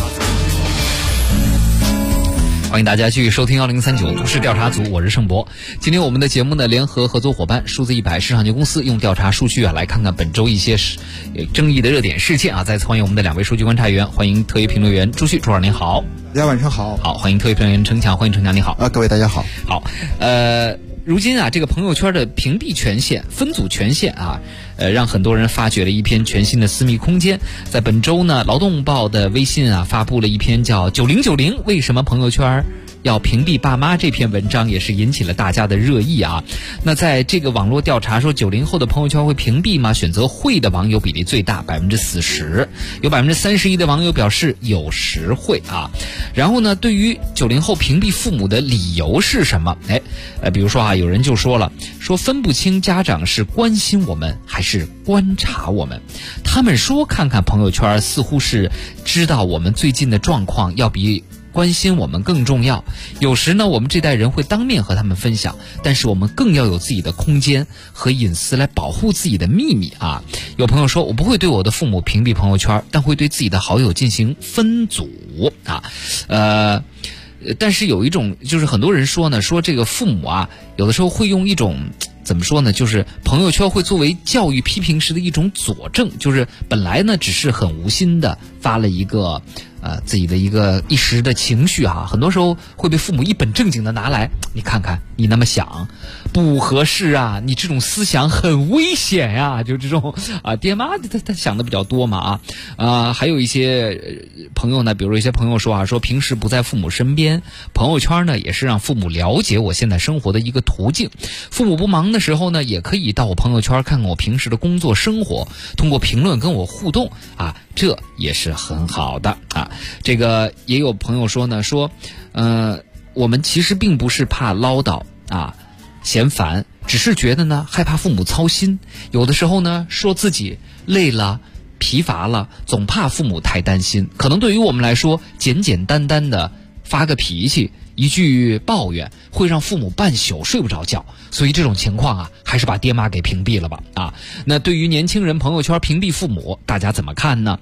欢迎大家继续收听1039都市调查组，我是盛博。今天我们的节目呢，联合合作伙伴数字100市场级公司用调查数据来看看本周一些争议的热点事件啊。再次欢迎我们的2位数据观察员，欢迎特约评论员朱旭，朱老师您好。 大家晚上好。 好，欢迎特约评论员程强，欢迎程强，你好。 各位大家好。 好，如今啊，这个朋友圈的屏蔽权限、分组权限啊，让很多人发掘了一片全新的私密空间。在本周呢，劳动报的微信啊发布了一篇叫9090为什么朋友圈要屏蔽爸妈这篇文章，也是引起了大家的热议啊。那在这个网络调查说90后的朋友圈会屏蔽吗？选择会的网友比例最大，40%，有31%的网友表示有时会啊。然后呢，对于90后屏蔽父母的理由是什么？比如说啊，有人就说了，说分不清家长是关心我们还是观察我们。他们说看看朋友圈似乎是知道我们最近的状况，要比关心我们更重要。有时呢，我们这代人会当面和他们分享，但是我们更要有自己的空间和隐私来保护自己的秘密啊。有朋友说，我不会对我的父母屏蔽朋友圈，但会对自己的好友进行分组啊。但是有一种，就是很多人说呢，说这个父母啊，有的时候会用一种怎么说呢，就是朋友圈会作为教育批评时的一种佐证，就是本来呢只是很无心的发了一个自己的一时的情绪啊，很多时候会被父母一本正经的拿来，你看看你那么想不合适啊，你这种思想很危险呀，就这种啊，爹妈他想的比较多嘛啊。还有一些朋友呢，比如说一些朋友说啊，说平时不在父母身边，朋友圈呢也是让父母了解我现在生活的一个途径。父母不忙的时候呢，也可以到我朋友圈看看我平时的工作生活，通过评论跟我互动啊，这也是很好的啊。这个也有朋友说呢，说我们其实并不是怕唠叨啊嫌烦，只是觉得呢害怕父母操心，有的时候呢说自己累了疲乏了，总怕父母太担心。可能对于我们来说，简简单单的发个脾气，一句抱怨会让父母半宿睡不着觉，所以这种情况啊，还是把爹妈给屏蔽了吧啊。那对于年轻人朋友圈屏蔽父母，大家怎么看呢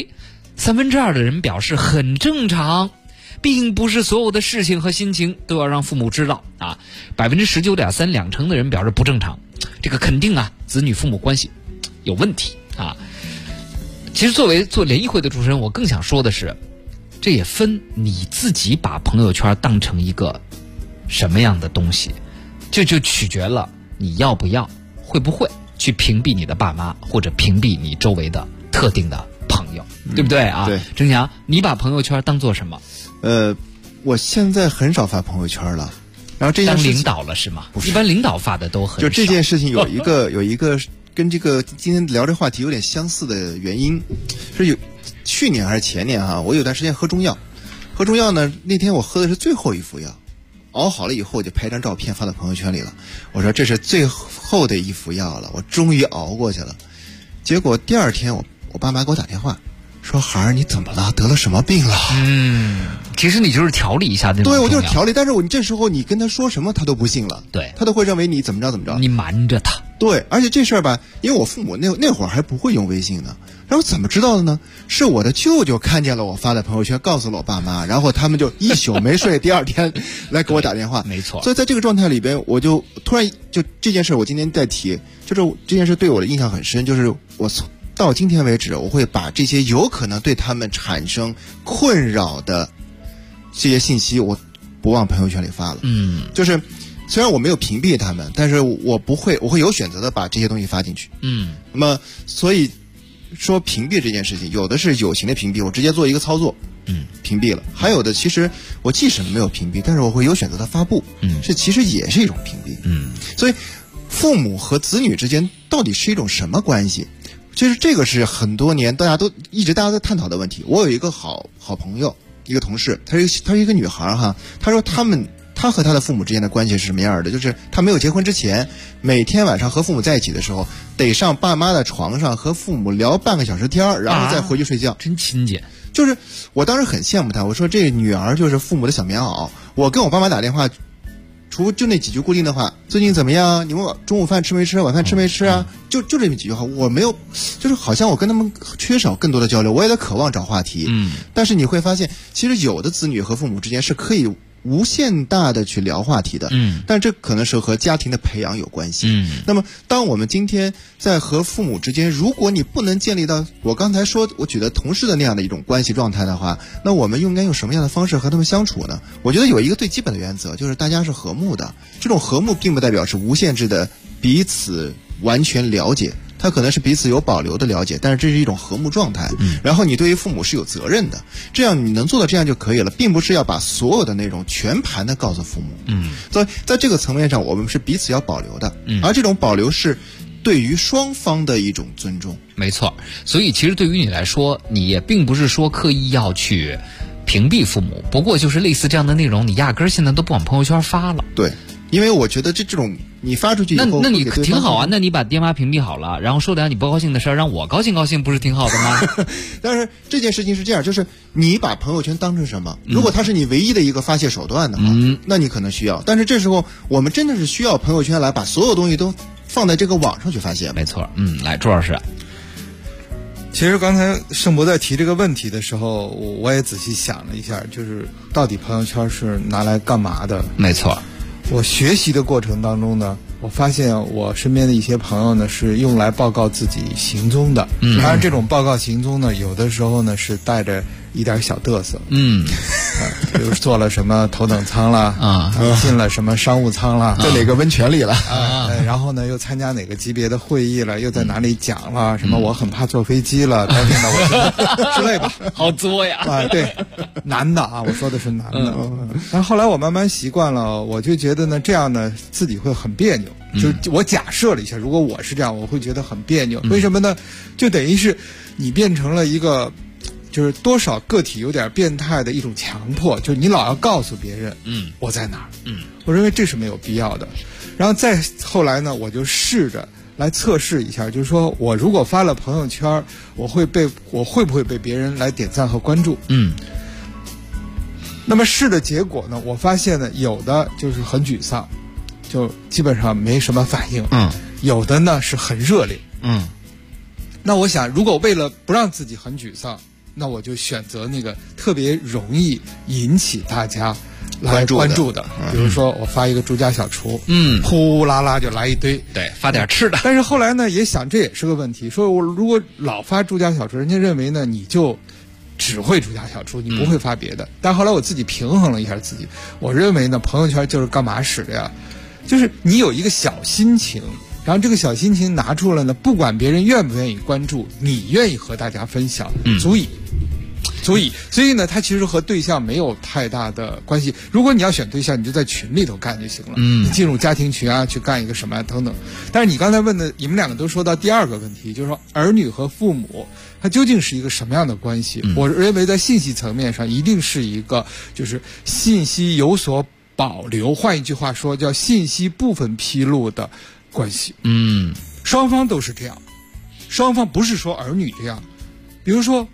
？2/3的人表示很正常，并不是所有的事情和心情都要让父母知道啊。19.3%，两成的人表示不正常，这个肯定啊，子女父母关系有问题啊。其实作为做联谊会的主持人，我更想说的是，这也分你自己把朋友圈当成一个什么样的东西，这就取决了你要不要，会不会去屏蔽你的爸妈，或者屏蔽你周围的特定的朋友，对不对啊？ 对。 程强，你把朋友圈当做什么？ 我现在很少发朋友圈了。然后这件事情当领导了是吗？一般领导发的都很少。 就这件事情有一个跟这个今天聊这话题有点相似的原因，是去年还是前年我有段时间喝中药呢，那天我喝的是最后一副药，熬好了以后我就拍张照片发到朋友圈里了，我说这是最后的一副药了，我终于熬过去了。结果第二天我爸妈给我打电话说孩儿你怎么了？得了什么病了？ 其实你就是调理一下那种。 对，我就是调理，但是你这时候你跟他说什么他都不信了， 对， 他都会认为你怎么着， 你瞒着他。 对，而且这事儿吧，因为我父母那会儿还不会用微信呢，然后怎么知道的呢？是我的舅舅看见了我发的朋友圈，告诉了我爸妈，然后他们就一宿没睡，第二天来给我打电话。 没错。 所以在这个状态里边，我就突然就这件事，我今天在提，就是这件事对我的印象很深，就是我到今天为止，我会把这些有可能对他们产生困扰的这些信息，我不往朋友圈里发了。就是虽然我没有屏蔽他们，但是我会有选择的把这些东西发进去。那么所以说屏蔽这件事情，有的是有形的屏蔽，我直接做一个操作，屏蔽了；还有的其实我即使没有屏蔽，但是我会有选择的发布，这其实也是一种屏蔽。所以父母和子女之间到底是一种什么关系？其实这个是很多年大家都在探讨的问题。我有一个好朋友，一个同事，她是一个女孩哈，她说她和她的父母之间的关系是什么样的？就是她没有结婚之前，每天晚上和父母在一起的时候，得上爸妈的床上和父母聊半个小时天，然后再回去睡觉， 真亲切。 就是我当时很羡慕她，我说这女儿就是父母的小棉袄。我跟我爸妈打电话，除就那几句固定的话，最近怎么样？你们中午饭吃没吃？晚饭吃没吃啊？就这么几句话，我没有，就是好像我跟他们缺少更多的交流，我也在渴望找话题。但是你会发现，其实有的子女和父母之间是可以无限大的去聊话题的，但这可能是和家庭的培养有关系。那么当我们今天在和父母之间，如果你不能建立到我刚才说我举的同事的那样的一种关系状态的话，那我们应该用什么样的方式和他们相处呢？我觉得有一个最基本的原则，就是大家是和睦的。这种和睦并不代表是无限制的彼此完全了解，它可能是彼此有保留的了解，但是这是一种和睦状态。然后你对于父母是有责任的，这样你能做到这样就可以了，并不是要把所有的内容全盘的告诉父母。所以在这个层面上，我们是彼此要保留的，而这种保留是对于双方的一种尊重。 没错。所以其实对于你来说，你也并不是说刻意要去屏蔽父母，不过就是类似这样的内容，你压根儿现在都不往朋友圈发了。 对。因为我觉得这种你发出去以后， 那你挺好啊。那你把爹妈屏蔽好了，然后说点你不高兴的事儿，让我高兴高兴，不是挺好的吗？ 但是这件事情是这样，就是你把朋友圈当成什么？如果它是你唯一的一个发泄手段的话，那你可能需要。但是这时候我们真的是需要朋友圈来把所有东西都放在这个网上去发泄。 没错。来，朱老师。 其实刚才盛博在提这个问题的时候，我也仔细想了一下，就是到底朋友圈是拿来干嘛的？ 没错。 我学习的过程当中呢，我发现我身边的一些朋友呢是用来报告自己行踪的。当然这种报告行踪呢，有的时候呢是带着一点小嘚瑟。比如坐了什么头等舱啦，进了什么商务舱啦， 在哪个温泉里了， 然后呢又参加哪个级别的会议了，又在哪里讲了，什么我很怕坐飞机了，但是呢我之类吧。 好作呀。 对，男的啊，我说的是男的。但后来我慢慢习惯了，我就觉得呢，这样呢自己会很别扭。就我假设了一下，如果我是这样，我会觉得很别扭。为什么呢？就等于是你变成了一个，就是多少个体有点变态的一种强迫，就是你老要告诉别人，我在哪儿。我认为这是没有必要的。然后再后来呢，我就试着来测试一下，就是说我如果发了朋友圈，我会不会被别人来点赞和关注？那么试的结果呢，我发现呢，有的就是很沮丧，就基本上没什么反应。有的呢是很热烈。那我想，如果为了不让自己很沮丧，那我就选择那个特别容易引起大家来关注的。比如说我发一个朱家小厨，呼啦啦就来一堆。 对，发点吃的。 但是后来呢，也想这也是个问题，说我如果老发朱家小厨，人家认为呢你就只会朱家小厨，你不会发别的。但后来我自己平衡了一下自己，我认为呢，朋友圈就是干嘛使的呀？就是你有一个小心情，然后这个小心情拿出来呢，不管别人愿不愿意关注，你愿意和大家分享，足以。所以呢，它其实和对象没有太大的关系。如果你要选对象，你就在群里头干就行了。你进入家庭群啊，去干一个什么啊等等。但是你刚才问的，你们两个都说到第二个问题，就是说儿女和父母它究竟是一个什么样的关系？我认为在信息层面上，一定是一个就是信息有所保留，换一句话说，叫信息部分披露的关系。双方都是这样，双方不是说儿女这样。比如说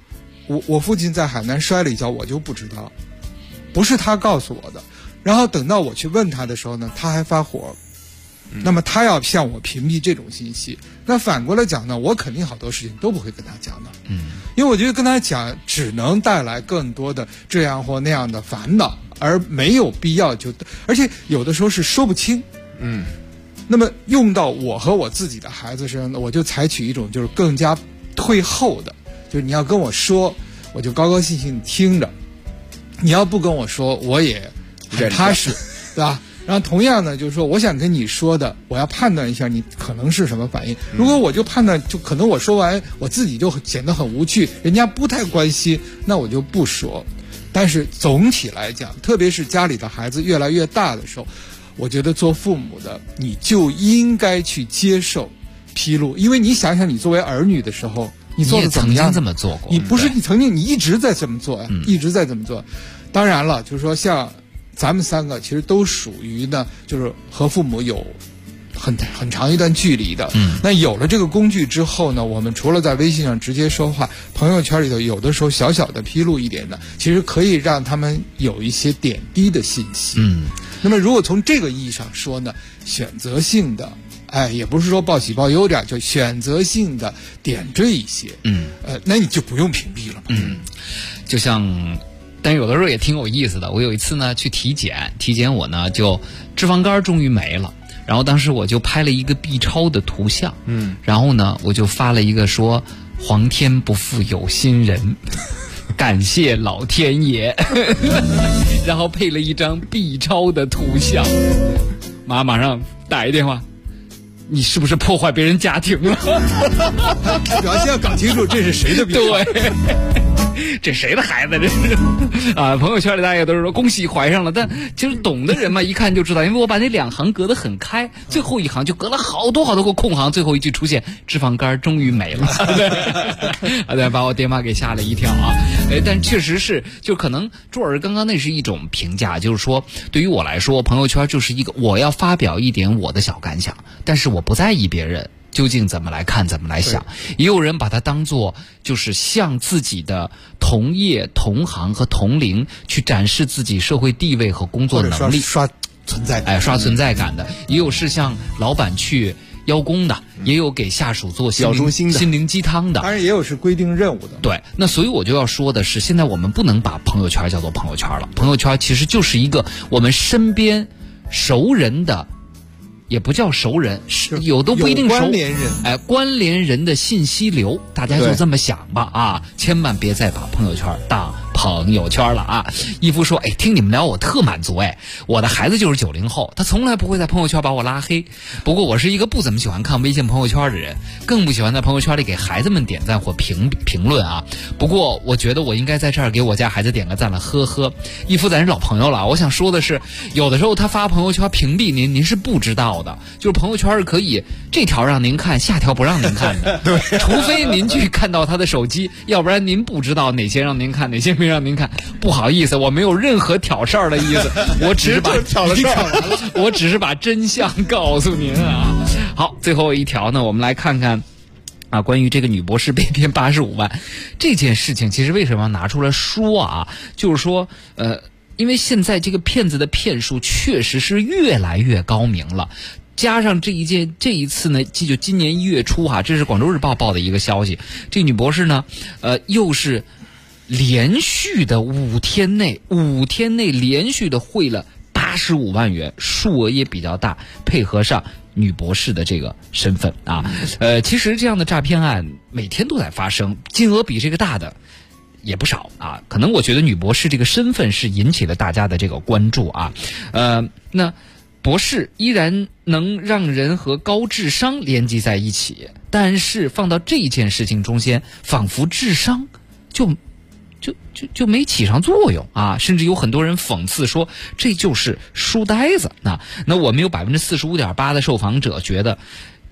我父亲在海南摔了一跤，我就不知道，不是他告诉我的。然后等到我去问他的时候呢，他还发火。那么他要向我屏蔽这种信息，那反过来讲呢，我肯定好多事情都不会跟他讲的，因为我觉得跟他讲只能带来更多的这样或那样的烦恼，而没有必要而且有的时候是说不清，那么用到我和我自己的孩子身上呢，我就采取一种就是更加退后的，就是你要跟我说，我就高高兴兴听着，你要不跟我说，我也很踏实，对吧？然后同样呢，就是说我想跟你说的，我要判断一下你可能是什么反应。如果我就判断，就可能我说完我自己就显得很无趣，人家不太关心，那我就不说。但是总体来讲，特别是家里的孩子越来越大的时候，我觉得做父母的你就应该去接受披露，因为你想想你作为儿女的时候，你做的怎么样？ 你也曾经这么做过， 你不是你曾经，你一直在这么做呀，一直在这么做。当然了，就是说像咱们三个其实都属于呢，就是和父母有很长一段距离的。那有了这个工具之后呢，我们除了在微信上直接说话，朋友圈里头有的时候小小的披露一点的，其实可以让他们有一些点滴的信息。那么如果从这个意义上说呢，选择性的，也不是说报喜报忧点，就选择性的点缀一些。那你就不用屏蔽了嘛。 就像。但有的时候也挺有意思的。我有一次呢去体检我呢就脂肪肝终于没了，然后当时我就拍了一个 B 超的图像，然后呢我就发了一个说皇天不负有心人，感谢老天爷，然后配了一张 B 超的图像。妈马上打一电话，你是不是破坏别人家庭了？ 主要先要搞清楚这是谁的 B 超。 对。这谁的孩子这是啊？朋友圈里大家都是说恭喜怀上了，但其实懂的人嘛，一看就知道，因为我把那2行隔得很开，最后一行就隔了好多个空行，最后一句出现脂肪肝终于没了，对，把我爹妈给吓了一跳啊！但确实是，就可能朱尔刚刚那是一种评价，就是说对于我来说，朋友圈就是一个我要发表一点我的小感想，但是我不在意别人究竟怎么来看怎么来想。也有人把它当作就是向自己的同业同行和同龄去展示自己社会地位和工作能力， 刷存在感， 刷存在感的。也有是向老板去邀功的，也有给下属做心灵鸡汤的， 当然也有是规定任务的。 对，那所以我就要说的是，现在我们不能把朋友圈叫做朋友圈了，朋友圈其实就是一个我们身边熟人的，也不叫熟人，有都不一定熟， 关联人， 关联人的信息流，大家就这么想吧啊，千万别再把朋友圈当朋友圈了啊！义父说：“听你们聊我特满足我的孩子就是90后，他从来不会在朋友圈把我拉黑。不过我是一个不怎么喜欢看微信朋友圈的人，更不喜欢在朋友圈里给孩子们点赞或评论啊。不过我觉得我应该在这儿给我家孩子点个赞了，呵呵。义父咱是老朋友了，我想说的是，有的时候他发朋友圈屏蔽您是不知道的，就是朋友圈是可以这条让您看，下条不让您看的，对，除非您去看到他的手机，要不然您不知道哪些让您看，哪些没让您看。不好意思，我没有任何挑事儿的意思，我只是把我只是把真相告诉您啊。好，最后一条呢，我们来看看啊，关于这个女博士被骗85万这件事情，其实为什么要拿出来说啊？就是说，因为现在这个骗子的骗术确实是越来越高明了。加上这一次呢，就今年1月初这是广州日报报的一个消息，这女博士呢，又是连续的5天内连续的汇了85万元，数额也比较大，配合上女博士的这个身份啊，其实这样的诈骗案每天都在发生，金额比这个大的也不少啊。可能我觉得女博士这个身份是引起了大家的这个关注啊。那博士依然能让人和高智商连接在一起，但是放到这件事情中间，仿佛智商就没起上作用啊！甚至有很多人讽刺说这就是书呆子。那我们有45.8%的受访者觉得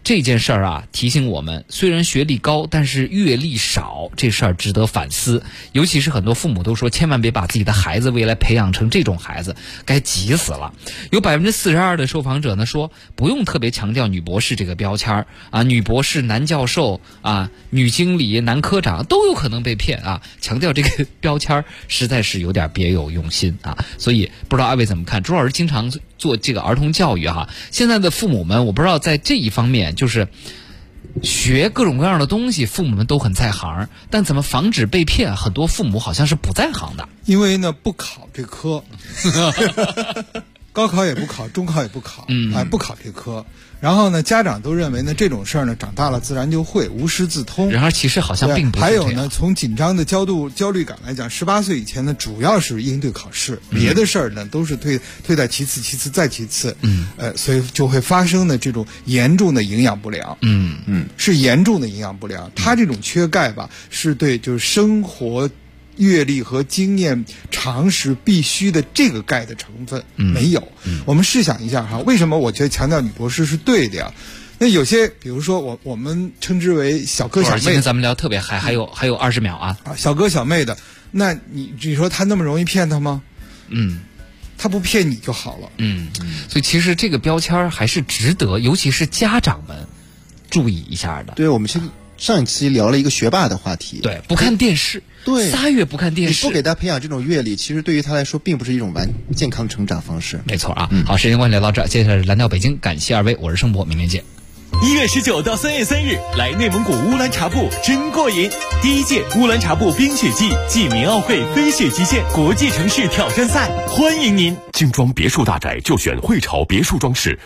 这件事儿啊，提醒我们，虽然学历高，但是阅历少，这事儿值得反思。尤其是很多父母都说，千万别把自己的孩子未来培养成这种孩子，该急死了。有42%的受访者呢说，不用特别强调女博士这个标签啊，女博士、男教授啊、女经理、男科长都有可能被骗啊。强调这个标签实在是有点别有用心啊。所以不知道二位怎么看？朱老师经常做这个儿童教育哈，现在的父母们，我不知道在这一方面，就是学各种各样的东西，父母们都很在行，但怎么防止被骗，很多父母好像是不在行的。 因为呢，不考这科，高考也不考，中考也不考，不考这科。然后呢，家长都认为呢，这种事儿呢，长大了自然就会，无师自通。 然而其实好像并不是这样。 还有呢，从紧张的焦虑感来讲，18岁以前呢，主要是应对考试，别的事儿呢都是推在其次，其次再其次。所以就会发生的这种严重的营养不良。是严重的营养不良。他这种缺钙吧，是对就是生活阅历和经验常识必须的这个钙的成分没有。我们试想一下哈，为什么我觉得强调女博士是对的呀？那有些比如说我们称之为小哥小妹， 今天咱们聊特别嗨，还有20秒啊， 小哥小妹的，那你说他那么容易骗他吗？他不骗你就好了。 所以其实这个标签还是值得，尤其是家长们注意一下的。 对，我们上一期聊了一个学霸的话题， 对，不看电视， 对 ，3月不看电视， 你不给他培养这种阅历，其实对于他来说并不是一种健康成长方式。 没错啊。好，时间关系聊到这儿，接下来是蓝调北京，感谢二位，我是盛博，明天见。 1月19到3月3日，来内蒙古乌兰察布真过瘾！第1届乌兰察布冰雪季暨民奥会飞雪极限国际城市挑战赛，欢迎您！ 精装别墅大宅就选汇潮别墅装饰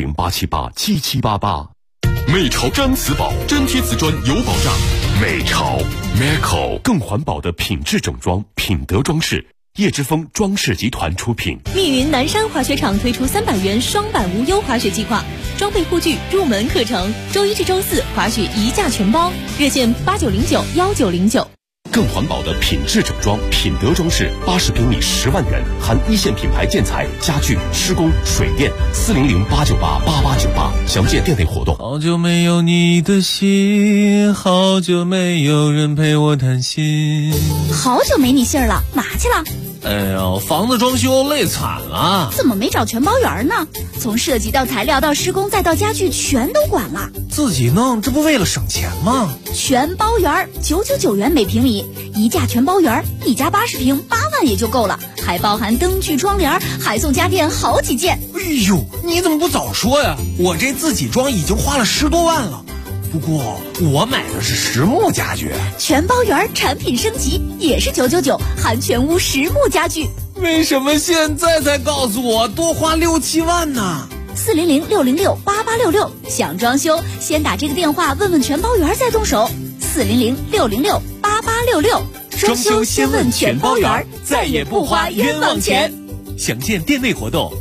，400-878-7788。美潮毡瓷宝，粘贴瓷砖有保障。美潮 Meco 更环保的品质整装，品德装饰。叶之峰装饰集团出品。 密云南山滑雪场推出300元双板无忧滑雪计划，装备护具、入门课程，周1至周4滑雪一价全包，热线89091909。 更环保的品质整装，品德装饰，80平米10万元，含一线品牌建材、家具、施工、水电，400-898-8898，详见店内活动。 好久没有你的信，好久没有人陪我谈心。 好久没你信儿了，哪去了？ 哎呦，房子装修累惨了。 怎么没找全包员呢？从设计到材料到施工再到家具全都管了。 自己弄，这不为了省钱吗？ 全包员999元每平米，一价全包员，一家80平8万也就够了，还包含灯具窗帘，还送家电好几件。 哎呦，你怎么不早说呀？我这自己装已经花了10多万了。不过我买的是实木家具， 全包员产品升级也是999，含全屋实木家具。 为什么现在才告诉我多花6、7万呢 ？400-606-8866，想装修先打这个电话问问全包员再动手。400-606-8866， 装修先问全包员，再也不花冤枉钱。详见店内活动。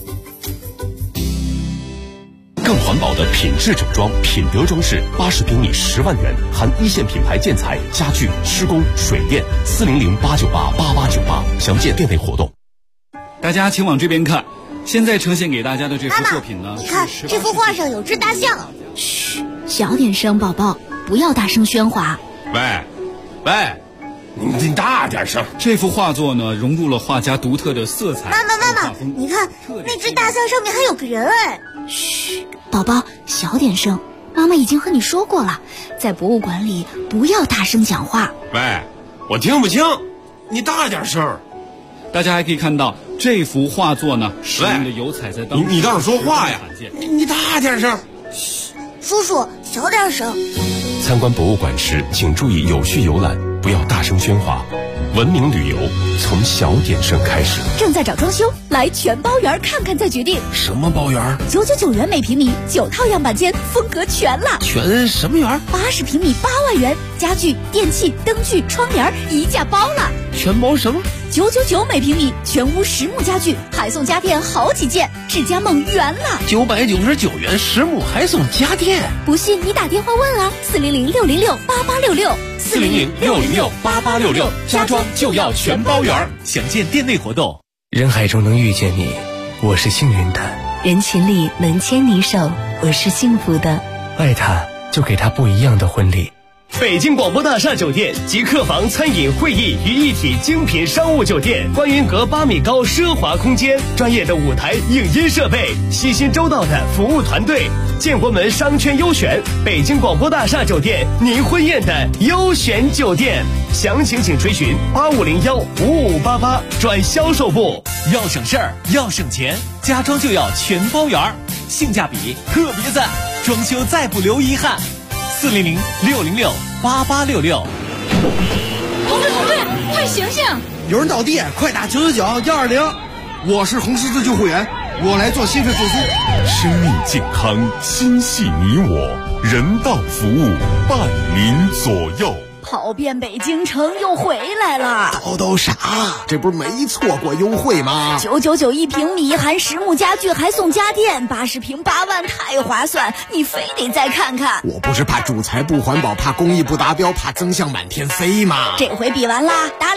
更环保的品质整装，品德装饰，80平米10万元，含一线品牌建材、家具、施工、水电，400-898-8898，详见店内活动。 大家请往这边看，现在呈现给大家的这幅作品呢， 你看这幅画上有只大象。 嘘，小点声，宝宝，不要大声喧哗。 喂，你大点声。这幅画作呢，融入了画家独特的色彩。 妈妈，你看那只大象上面还有个人哎。 嘘，宝宝，小点声。妈妈已经和你说过了，在博物馆里不要大声讲话。 喂，我听不清，你大点声。大家还可以看到这幅画作呢，使用的油彩在当中。 你倒是说话呀！你大点声。 嘘，叔叔，小点声。 参观博物馆时，请注意有序游览，不要大声喧哗。文明旅游从小点声开始。 正在找装修，来全包园看看再决定。 什么包园 ？999元每平米，9套样板间，风格全了。 全什么园 ？80平米8万元，家具、电器、灯具、窗帘一价包了。 全包什么 ？999每平米，全屋实木家具，还送家电好几件，智家梦圆了。 999元实木还送家电， 不信你打电话问啊，400-606-8866。 400-606-8866，家装就要全包圆。详见店内活动。 人海中能遇见你，我是幸运的； 人群里能牵你手，我是幸福的。 爱他就给他不一样的婚礼。 北京广播大厦酒店集客房、餐饮、会议于一体精品商务酒店，观云阁8米高奢华空间，专业的舞台影音设备，细心周到的服务团队，建国门商圈优选，北京广播大厦酒店，您婚宴的优选酒店。详情请垂询8501-5588转销售部。 要省事儿，要省钱，家装就要全包圆，性价比特别赞，装修再不留遗憾。400-606-8866。 同志，快醒醒！ 有人倒地，快打999-120。我是红十字救护员，我来做心肺复苏。 生命健康，心系你我，人道服务伴您左右。 跑遍北京城又回来了， 都傻了，这不是没错过优惠吗 ？999一平米，含实木家具还送家电，80平8万，太划算，你非得再看看。 我不是怕主材不环保，怕工艺不达标，怕增项满天飞吗？ 这回比完啦，打